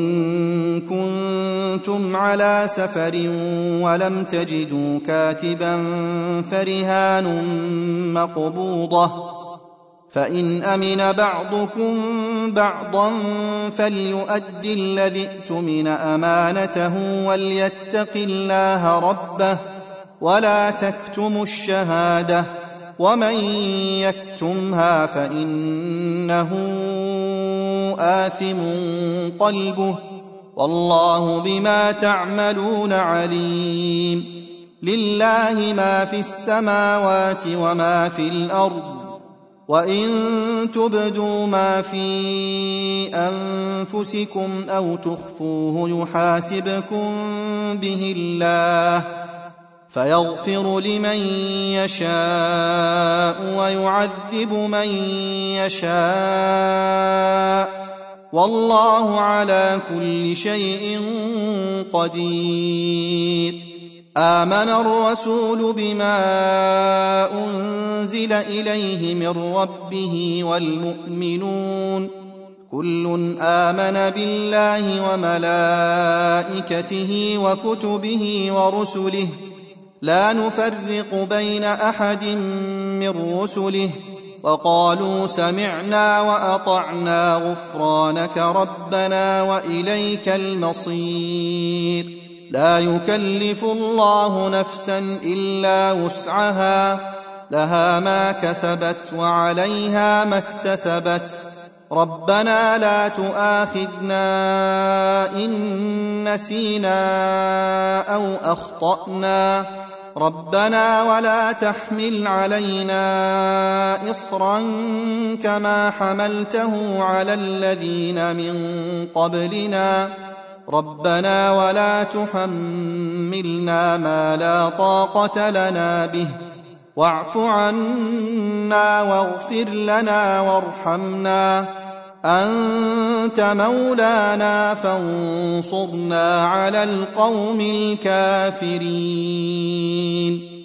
كنتم على سفر ولم تجدوا كاتبا فرهان مقبوضة فإن أمن بعضكم بعضا فليؤد الذي اؤتمن أمانته وليتق الله ربه ولا تكتموا الشهادة ومن يكتمها فإنه آثم قلبه والله بما تعملون عليم لله ما في السماوات وما في الأرض وإن تبدوا ما في أنفسكم أو تخفوه يحاسبكم به الله فيغفر لمن يشاء ويعذب من يشاء والله على كل شيء قدير آمن الرسول بما أنزل إليه من ربه والمؤمنون كل آمن بالله وملائكته وكتبه ورسله لا نفرق بين أحد من رسله وقالوا سمعنا وأطعنا غفرانك ربنا وإليك المصير لا يكلف الله نفسا إلا وسعها، لها ما كسبت وعليها ما اكتسبت. ربنا لا تؤاخذنا إن نسينا أو أخطأنا، ربنا ولا تحمل علينا إصرا كما حملته على الذين من قبلنا، ربنا ولا تحملنا ما لا طاقة لنا به، واعف عنا واغفر لنا وارحمنا، أنت مولانا فانصرنا على القوم الكافرين.